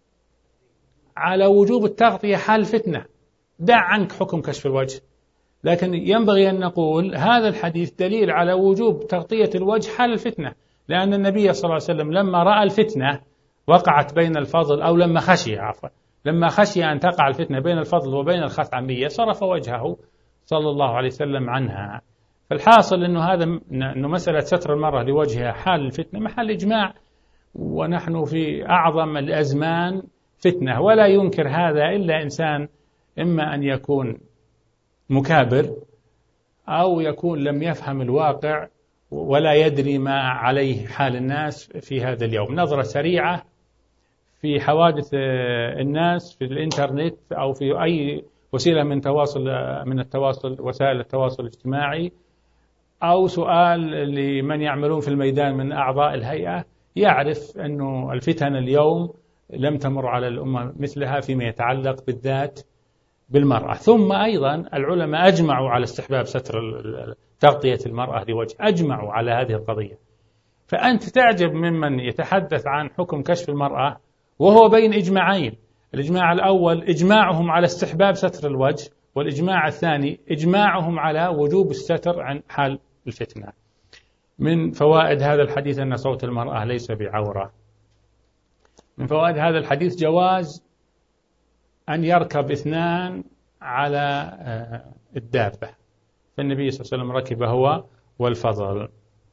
على وجوب التغطية حال الفتنة. دع عنك حكم كشف الوجه، لكن ينبغي أن نقول هذا الحديث دليل على وجوب تغطية الوجه حال الفتنة، لأن النبي صلى الله عليه وسلم لما رأى الفتنة وقعت بين الفضل، أو لما خشي عفوا لما خشي أن تقع الفتنة بين الفضل وبين الخثعمية صرف وجهه صلى الله عليه وسلم عنها. فالحاصل أنه هذا أنه مسألة ستر المرأة لوجهها حال الفتنة محل إجماع، ونحن في أعظم الأزمان فتنة، ولا ينكر هذا إلا إنسان إما أن يكون مكابر أو يكون لم يفهم الواقع ولا يدري ما عليه حال الناس في هذا اليوم. نظرة سريعة في حوادث الناس في الإنترنت أو في أي وسيلة من تواصل من التواصل وسائل التواصل الاجتماعي، أو سؤال لمن يعملون في الميدان من أعضاء الهيئة، يعرف أنه الفتن اليوم لم تمر على الأمة مثلها فيما يتعلق بالذات بالمرأة. ثم أيضا العلماء أجمعوا على استحباب ستر تغطية المرأة لوجه، أجمعوا على هذه القضية. فأنت تعجب ممن يتحدث عن حكم كشف المرأة وهو بين إجماعين، الإجماع الأول إجماعهم على استحباب ستر الوجه، والإجماع الثاني إجماعهم على وجوب الستر عن حال الفتنة. من فوائد هذا الحديث أن صوت المرأة ليس بعورة. من فوائد هذا الحديث جواز أن يركب اثنان على الدابة، فالنبي صلى الله عليه وسلم ركب هو والفضل.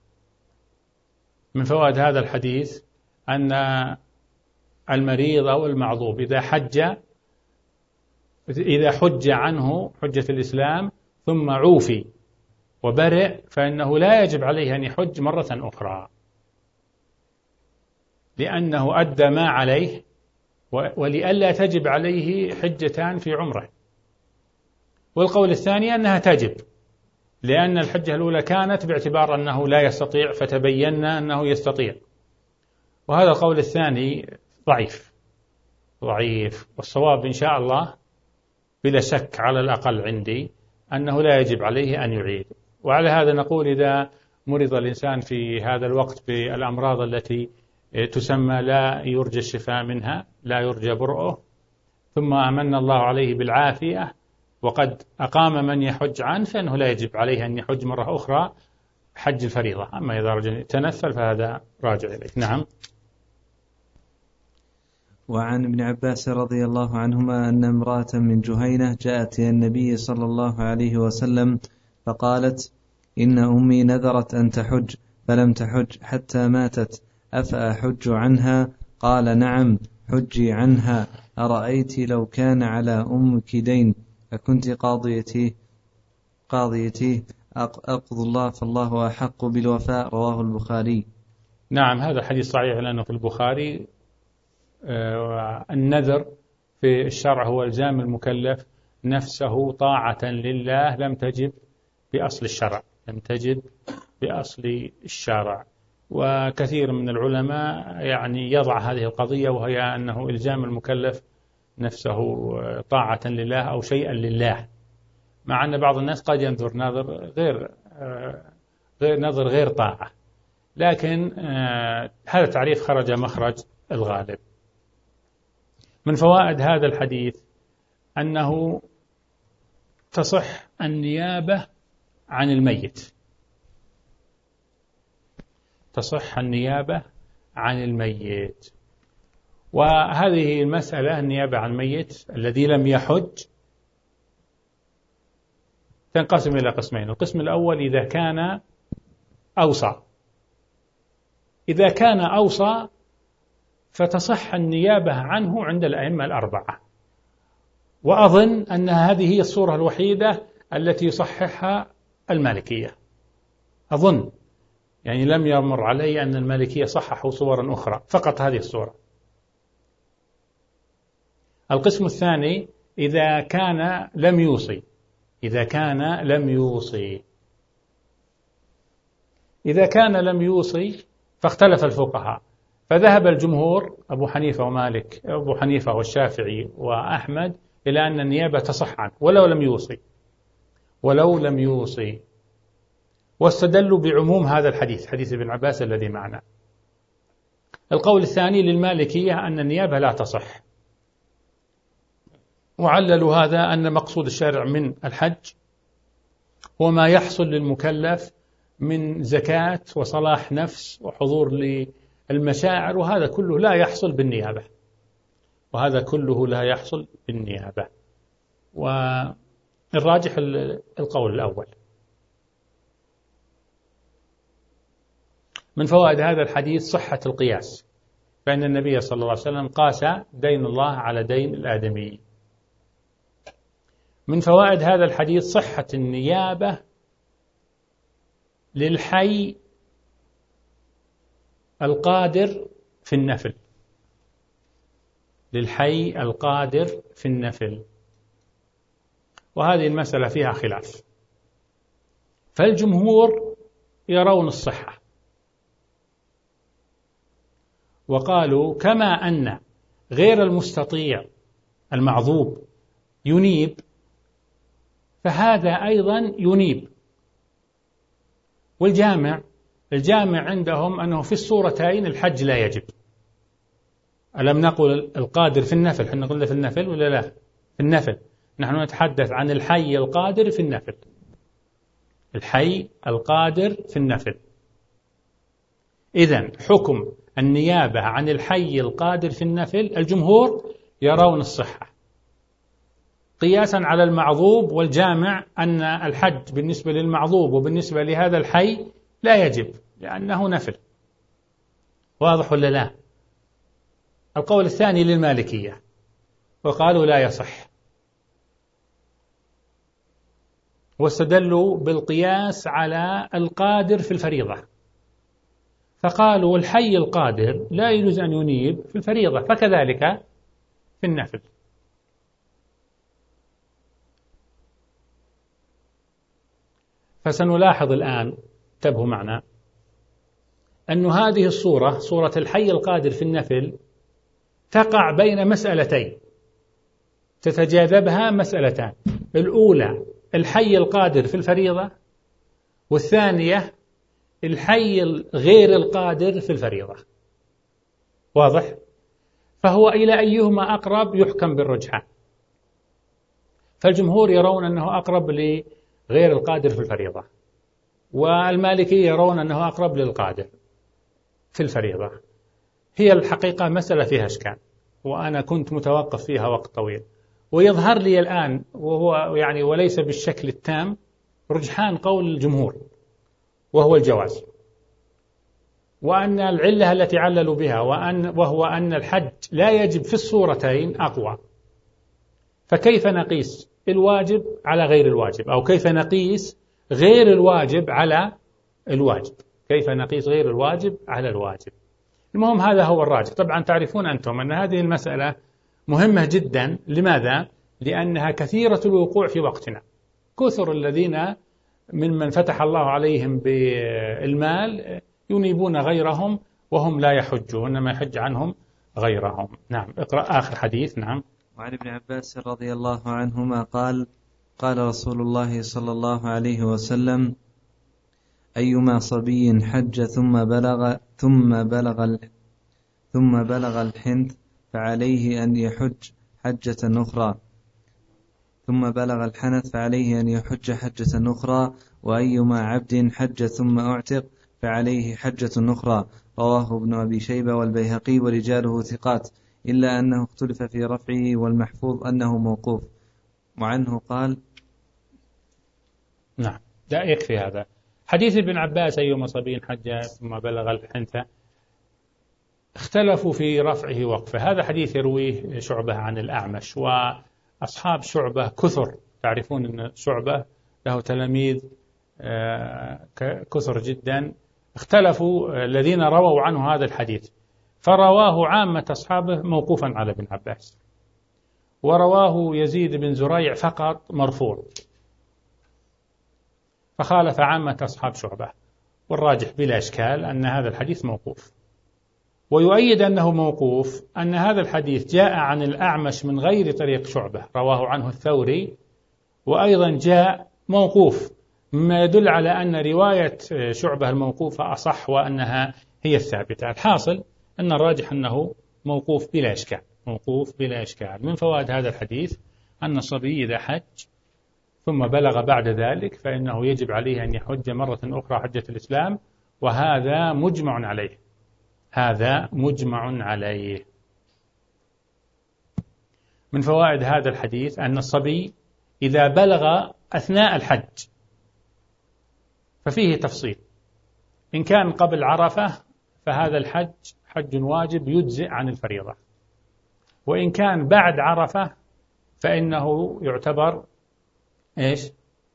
من فوائد هذا الحديث أن المريض أو المعذوب إذا حج إذا حج عنه حجة الإسلام ثم عوفي وبرئ، فإنه لا يجب عليه أن يحج مرة أخرى، لأنه أدى ما عليه، ولئلا تجب عليه حجتان في عمره. والقول الثاني أنها تجب، لأن الحجة الأولى كانت باعتبار أنه لا يستطيع فتبينا أنه يستطيع، وهذا القول الثاني ضعيف ضعيف والصواب إن شاء الله بلا شك على الأقل عندي أنه لا يجب عليه أن يعيد. وعلى هذا نقول إذا مرض الإنسان في هذا الوقت بالأمراض التي تسمى لا يرجى الشفاء منها، لا يرجى برؤه، ثم أمن الله عليه بالعافية وقد أقام من يحج عنه، فإنه لا يجب عليه أن يحج مرة أخرى حج الفريضة. أما إذا رجل تنفل فهذا راجع إليك. نعم. وعن ابن عباس رضي الله عنهما أن امرأة من جهينة جاءت إلى النبي صلى الله عليه وسلم فقالت: إن أمي نذرت أن تحج فلم تحج حتى ماتت، أفأحج عنها؟ قال: نعم، حجي عنها. أرأيت لو كان على أمك دين أكنت قاضيتي قاضيتي أقض الله فالله أحق بالوفاء. رواه البخاري. نعم، هذا حديث صحيح لأنه في البخاري. النذر في الشرع هو إلزام المكلف نفسه طاعة لله لم تجد بأصل الشرع لم تجد بأصل الشرع وكثير من العلماء يعني يضع هذه القضية، وهي أنه إلزام المكلف نفسه طاعة لله أو شيئا لله، مع أن بعض الناس قد ينذر نذر غير غير نذر غير طاعة، لكن هذا التعريف خرج مخرج الغالب. من فوائد هذا الحديث أنه تصح النيابة عن الميت تصح النيابة عن الميت وهذه المسألة النيابة عن الميت الذي لم يحج تنقسم إلى قسمين. القسم الأول إذا كان أوصى إذا كان أوصى فتصح النيابة عنه عند الأئمة الأربعة، وأظن أن هذه هي الصورة الوحيدة التي يصححها المالكية. أظن يعني لم يمر علي أن المالكية صححوا صورا أخرى، فقط هذه الصورة. القسم الثاني إذا كان لم يوصي إذا كان لم يوصي إذا كان لم يوصي فاختلف الفقهاء، فذهب الجمهور أبو حنيفة ومالك أبو حنيفة والشافعي وأحمد إلى أن النيابة تصح عنه ولو لم يوصي ولو لم يوصي واستدلوا بعموم هذا الحديث حديث ابن عباس الذي معنا. القول الثاني للمالكية أن النيابة لا تصح، وعللوا هذا أن مقصود الشارع من الحج هو ما يحصل للمكلف من زكاة وصلاح نفس وحضور للمشاعر، وهذا كله لا يحصل بالنيابة وهذا كله لا يحصل بالنيابة والراجح القول الأول. من فوائد هذا الحديث صحة القياس، فإن النبي صلى الله عليه وسلم قاس دين الله على دين الآدمي. من فوائد هذا الحديث صحة النيابة للحي القادر في النفل، للحي القادر في النفل، وهذه المسألة فيها خلاف. فالجمهور يرون الصحة، وقالوا كما أن غير المستطيع المعذوب ينيب، فهذا أيضا ينيب. والجامع الجامع عندهم أنه في الصورتين الحج لا يجب. ألم نقل القادر في النفل؟ حنا قلنا في النفل ولا لا؟ في النفل. نحن نتحدث عن الحي القادر في النفل، الحي القادر في النفل. إذن حكم النيابة عن الحي القادر في النفل الجمهور يرون الصحة قياسا على المعذوب، والجامع أن الحج بالنسبة للمعذوب وبالنسبة لهذا الحي لا يجب لأنه نفل. واضح ولا لا؟ القول الثاني للمالكية، وقالوا لا يصح، واستدلوا بالقياس على القادر في الفريضة، فقالوا الحي القادر لا يجوز أن ينيب في الفريضة، فكذلك في النفل. فسنلاحظ الآن، انتبهوا معنا، أن هذه الصورة، صورة الحي القادر في النفل، تقع بين مسألتين تتجاذبها مسألتان: الأولى الحي القادر في الفريضة، والثانية الحي غير القادر في الفريضة. واضح؟ فهو إلى أيهما أقرب يحكم بالرجحان. فالجمهور يرون أنه أقرب لغير القادر في الفريضة، والمالكية يرون أنه أقرب للقادر في الفريضة. هي الحقيقة مسألة فيها إشكال، وأنا كنت متوقف فيها وقت طويل، ويظهر لي الآن وهو يعني وليس بالشكل التام رجحان قول الجمهور، وهو الجواز، وأن العلة التي عللوا بها وأن وهو أن الحج لا يجب في الصورتين أقوى. فكيف نقيس الواجب على غير الواجب، أو كيف نقيس غير الواجب على الواجب؟ كيف نقيس غير الواجب على الواجب؟ المهم هذا هو الراجح. طبعا تعرفون أنتم أن هذه المسألة مهمة جدا. لماذا؟ لأنها كثيرة الوقوع في وقتنا. كثر الذين ممن فتح الله عليهم بالمال ينيبون غيرهم وهم لا يحجون، إنما يحج عنهم غيرهم. نعم، اقرأ آخر حديث. نعم. وعن ابن عباس رضي الله عنهما قال: قال رسول الله صلى الله عليه وسلم: أيما صبي حج ثم بلغ ثم بلغ ثم بلغ الحنث فعليه أن يحج حجة أخرى ثم بلغ الحنث فعليه أن يحج حجة أخرى وأيما عبد حج ثم أعتق فعليه حجة أخرى. رواه ابن أبي شيبة والبيهقي ورجاله ثقات، إلا أنه اختلف في رفعه، والمحفوظ أنه موقوف. وعنه قال: نعم، لا يكفي هذا حديث ابن عباس أيما صبي حج ثم بلغ الحنث، اختلفوا في رفعه وقفه. هذا حديث يرويه شعبة عن الأعمش، وأصحاب شعبة كثر. تعرفون أن شعبة له تلاميذ كثر جدا. اختلفوا الذين رووا عنه هذا الحديث، فرواه عامة أصحابه موقوفا على ابن عباس، ورواه يزيد بن زريع فقط مرفوع، فخالف عامة أصحاب شعبة. والراجح بلا إشكال أن هذا الحديث موقوف. ويؤيد أنه موقوف أن هذا الحديث جاء عن الأعمش من غير طريق شعبة، رواه عنه الثوري، وأيضا جاء موقوف، مما يدل على أن رواية شعبة الموقوفة أصح وأنها هي الثابتة. الحاصل أن الراجح أنه موقوف بلا إشكال، موقوف بلا إشكال. من فوائد هذا الحديث أن الصبي إذا حج ثم بلغ بعد ذلك فإنه يجب عليه أن يحج مرة أخرى حجة الإسلام، وهذا مجمع عليه، هذا مجمع عليه. من فوائد هذا الحديث أن الصبي إذا بلغ أثناء الحج ففيه تفصيل. إن كان قبل عرفة فهذا الحج حج واجب يجزئ عن الفريضة، وإن كان بعد عرفة فإنه يعتبر إيش؟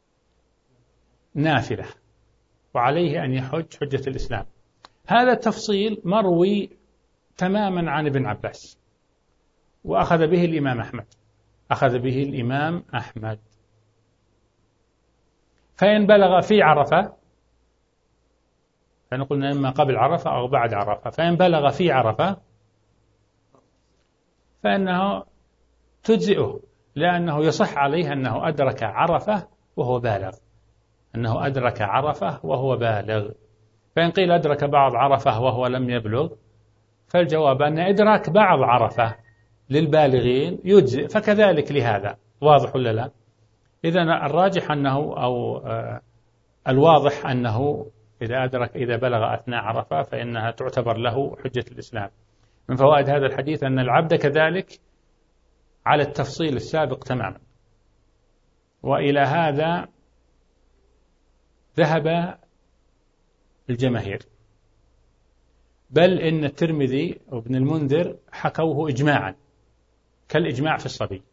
نافلة، وعليه أن يحج حجة الإسلام. هذا التفصيل مروي تماما عن ابن عباس، وأخذ به الإمام أحمد أخذ به الإمام أحمد فإن بلغ في عرفة، فنقول إما قبل عرفة أو بعد عرفة، فإن بلغ في عرفة فإنه تجزئه، لأنه يصح عليه أنه أدرك عرفة وهو بالغ أنه أدرك عرفة وهو بالغ. فإن قيل أدرك بعض عرفة وهو لم يبلغ، فالجواب أن إدراك بعض عرفة للبالغين يجزئ، فكذلك لهذا. واضح ولا لا؟ إذن الراجح أنه أو آه الواضح أنه إذا أدرك إذا بلغ أثناء عرفة فإنها تعتبر له حجة الإسلام. من فوائد هذا الحديث أن العبد كذلك على التفصيل السابق تماما. وإلى هذا ذهب الجماهير، بل إن الترمذي وابن المنذر حكوه إجماعا كالإجماع في الصبي.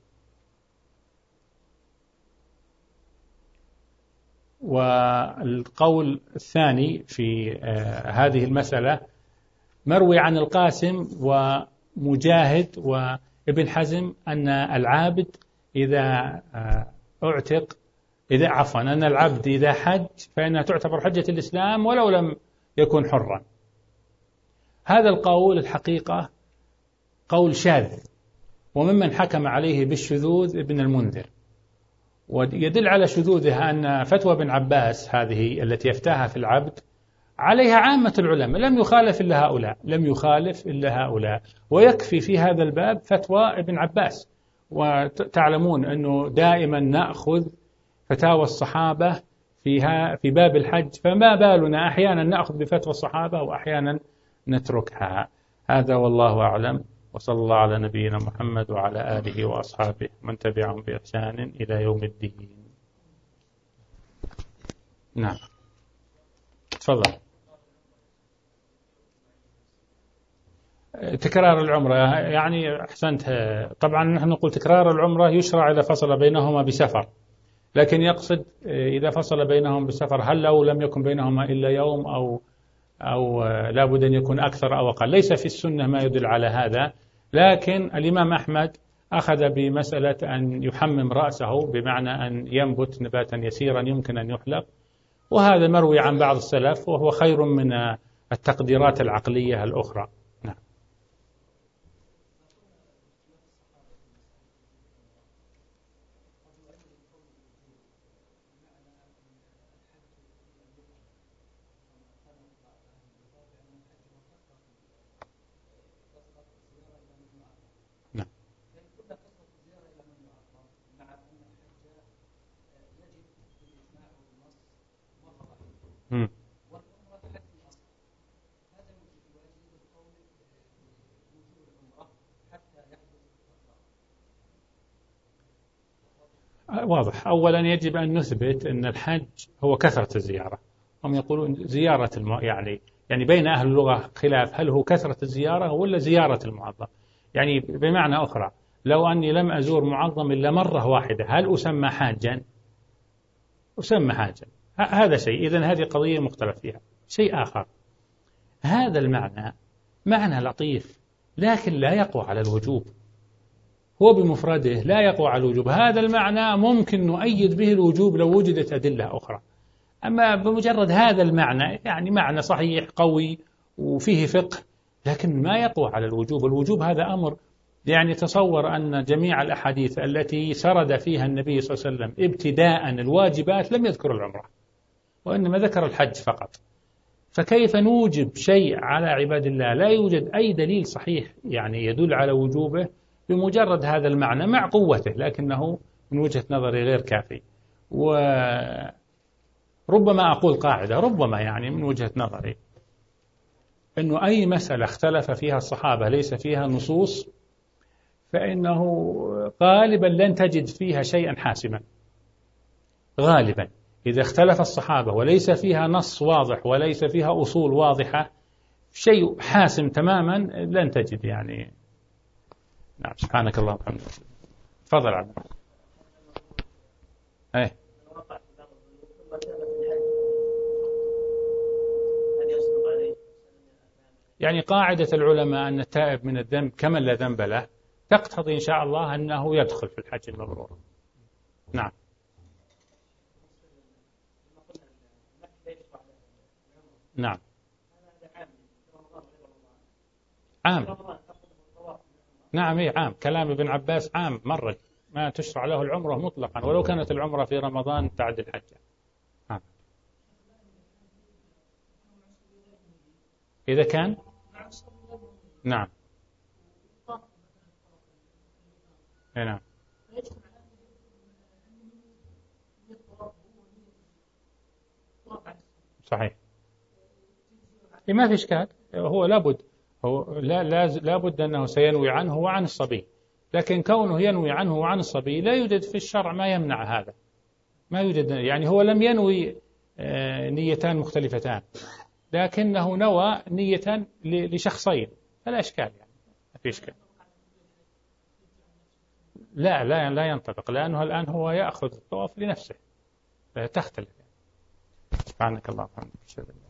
والقول الثاني في آه هذه المسألة مروي عن القاسم ومجاهد وابن حزم أن العابد إذا آه اعتق إذا عفوا أن العبد إذا حج فإنها تعتبر حجة الإسلام ولو لم يكن حرا. هذا القول الحقيقة قول شاذ، وممن حكم عليه بالشذوذ ابن المنذر. ويدل على شذوذها أن فتوى ابن عباس هذه التي يفتاها في العبد عليها عامة العلماء، لم يخالف إلا هؤلاء لم يخالف إلا هؤلاء ويكفي في هذا الباب فتوى ابن عباس. وتعلمون أنه دائما نأخذ فتاوى الصحابة فيها في باب الحج، فما بالنا أحيانا نأخذ بفتوى الصحابة وأحيانا نتركها. هذا والله أعلم، وصلى الله على نبينا محمد وعلى آله وأصحابه من تبعهم بإحسان إلى يوم الدين. نعم تفضل. تكرار العمرة يعني أحسنت. طبعا نحن نقول تكرار العمرة يشرع إذا فصل بينهما بسفر، لكن يقصد إذا فصل بينهم بسفر هل لو لم يكن بينهما إلا يوم أو أو لا بد أن يكون أكثر أو أقل. ليس في السنة ما يدل على هذا، لكن الإمام أحمد أخذ بمسألة أن يحمم رأسه، بمعنى أن ينبت نباتا يسيرا يمكن أن يحلق، وهذا مروي عن بعض السلف وهو خير من التقديرات العقلية الأخرى. نعم. مم. واضح. أولا يجب أن نثبت أن الحج هو كثرة الزيارة. هم يقولون زيارة الم... يعني يعني بين أهل اللغة خلاف هل هو كثرة الزيارة ولا زيارة المعظم. يعني بمعنى أخرى لو أني لم أزور معظم إلا مرة واحدة هل أسمى حاجا؟ أسمى حاجا. هذا شيء. إذن هذه قضية مختلف فيها. شيء آخر، هذا المعنى معنى لطيف لكن لا يقوى على الوجوب، هو بمفرده لا يقوى على الوجوب. هذا المعنى ممكن نؤيد به الوجوب لو وجدت أدلة أخرى، أما بمجرد هذا المعنى يعني معنى صحيح قوي وفيه فقه لكن ما يقوى على الوجوب. الوجوب هذا أمر يعني تصور أن جميع الأحاديث التي سرد فيها النبي صلى الله عليه وسلم ابتداء الواجبات لم يذكر العمرة وإنما ذكر الحج فقط، فكيف نوجب شيء على عباد الله لا يوجد أي دليل صحيح يعني يدل على وجوبه بمجرد هذا المعنى مع قوته، لكنه من وجهة نظري غير كافي. وربما أقول قاعدة ربما يعني من وجهة نظري أنه أي مسألة اختلف فيها الصحابة ليس فيها نصوص فإنه غالبا لن تجد فيها شيئا حاسما. غالبا إذا اختلف الصحابة وليس فيها نص واضح وليس فيها أصول واضحة شيء حاسم تماما لن تجد يعني. نعم. سبحانك اللهم وبحمدك. تفضل عبد. ايه يعني قاعدة العلماء أن التائب من الذنب كمن لا ذنب له، تقتضي إن شاء الله أنه يدخل في الحج المبرور. نعم. نعم. عام. نعم إيه عام، كلام ابن عباس عام مرة، ما تشرع له العمرة مطلقا ولو كانت العمرة في رمضان تعد الحج. عام. إذا كان نعم. نعم صحيح. ما في إشكال، هو لابد هو لا لابد أنه سينوي عنه وعن الصبي، لكن كونه ينوي عنه وعن الصبي لا يوجد في الشرع ما يمنع هذا، ما يوجد، يعني هو لم ينوي نيتان مختلفتان، لكنه نوى نية لشخصين، فلا إشكال، يعني ما في إشكال. لا لا لا ينطبق، لأنه الآن هو يأخذ الطواف لنفسه، تختلف. سبحانك اللهم وبحمدك.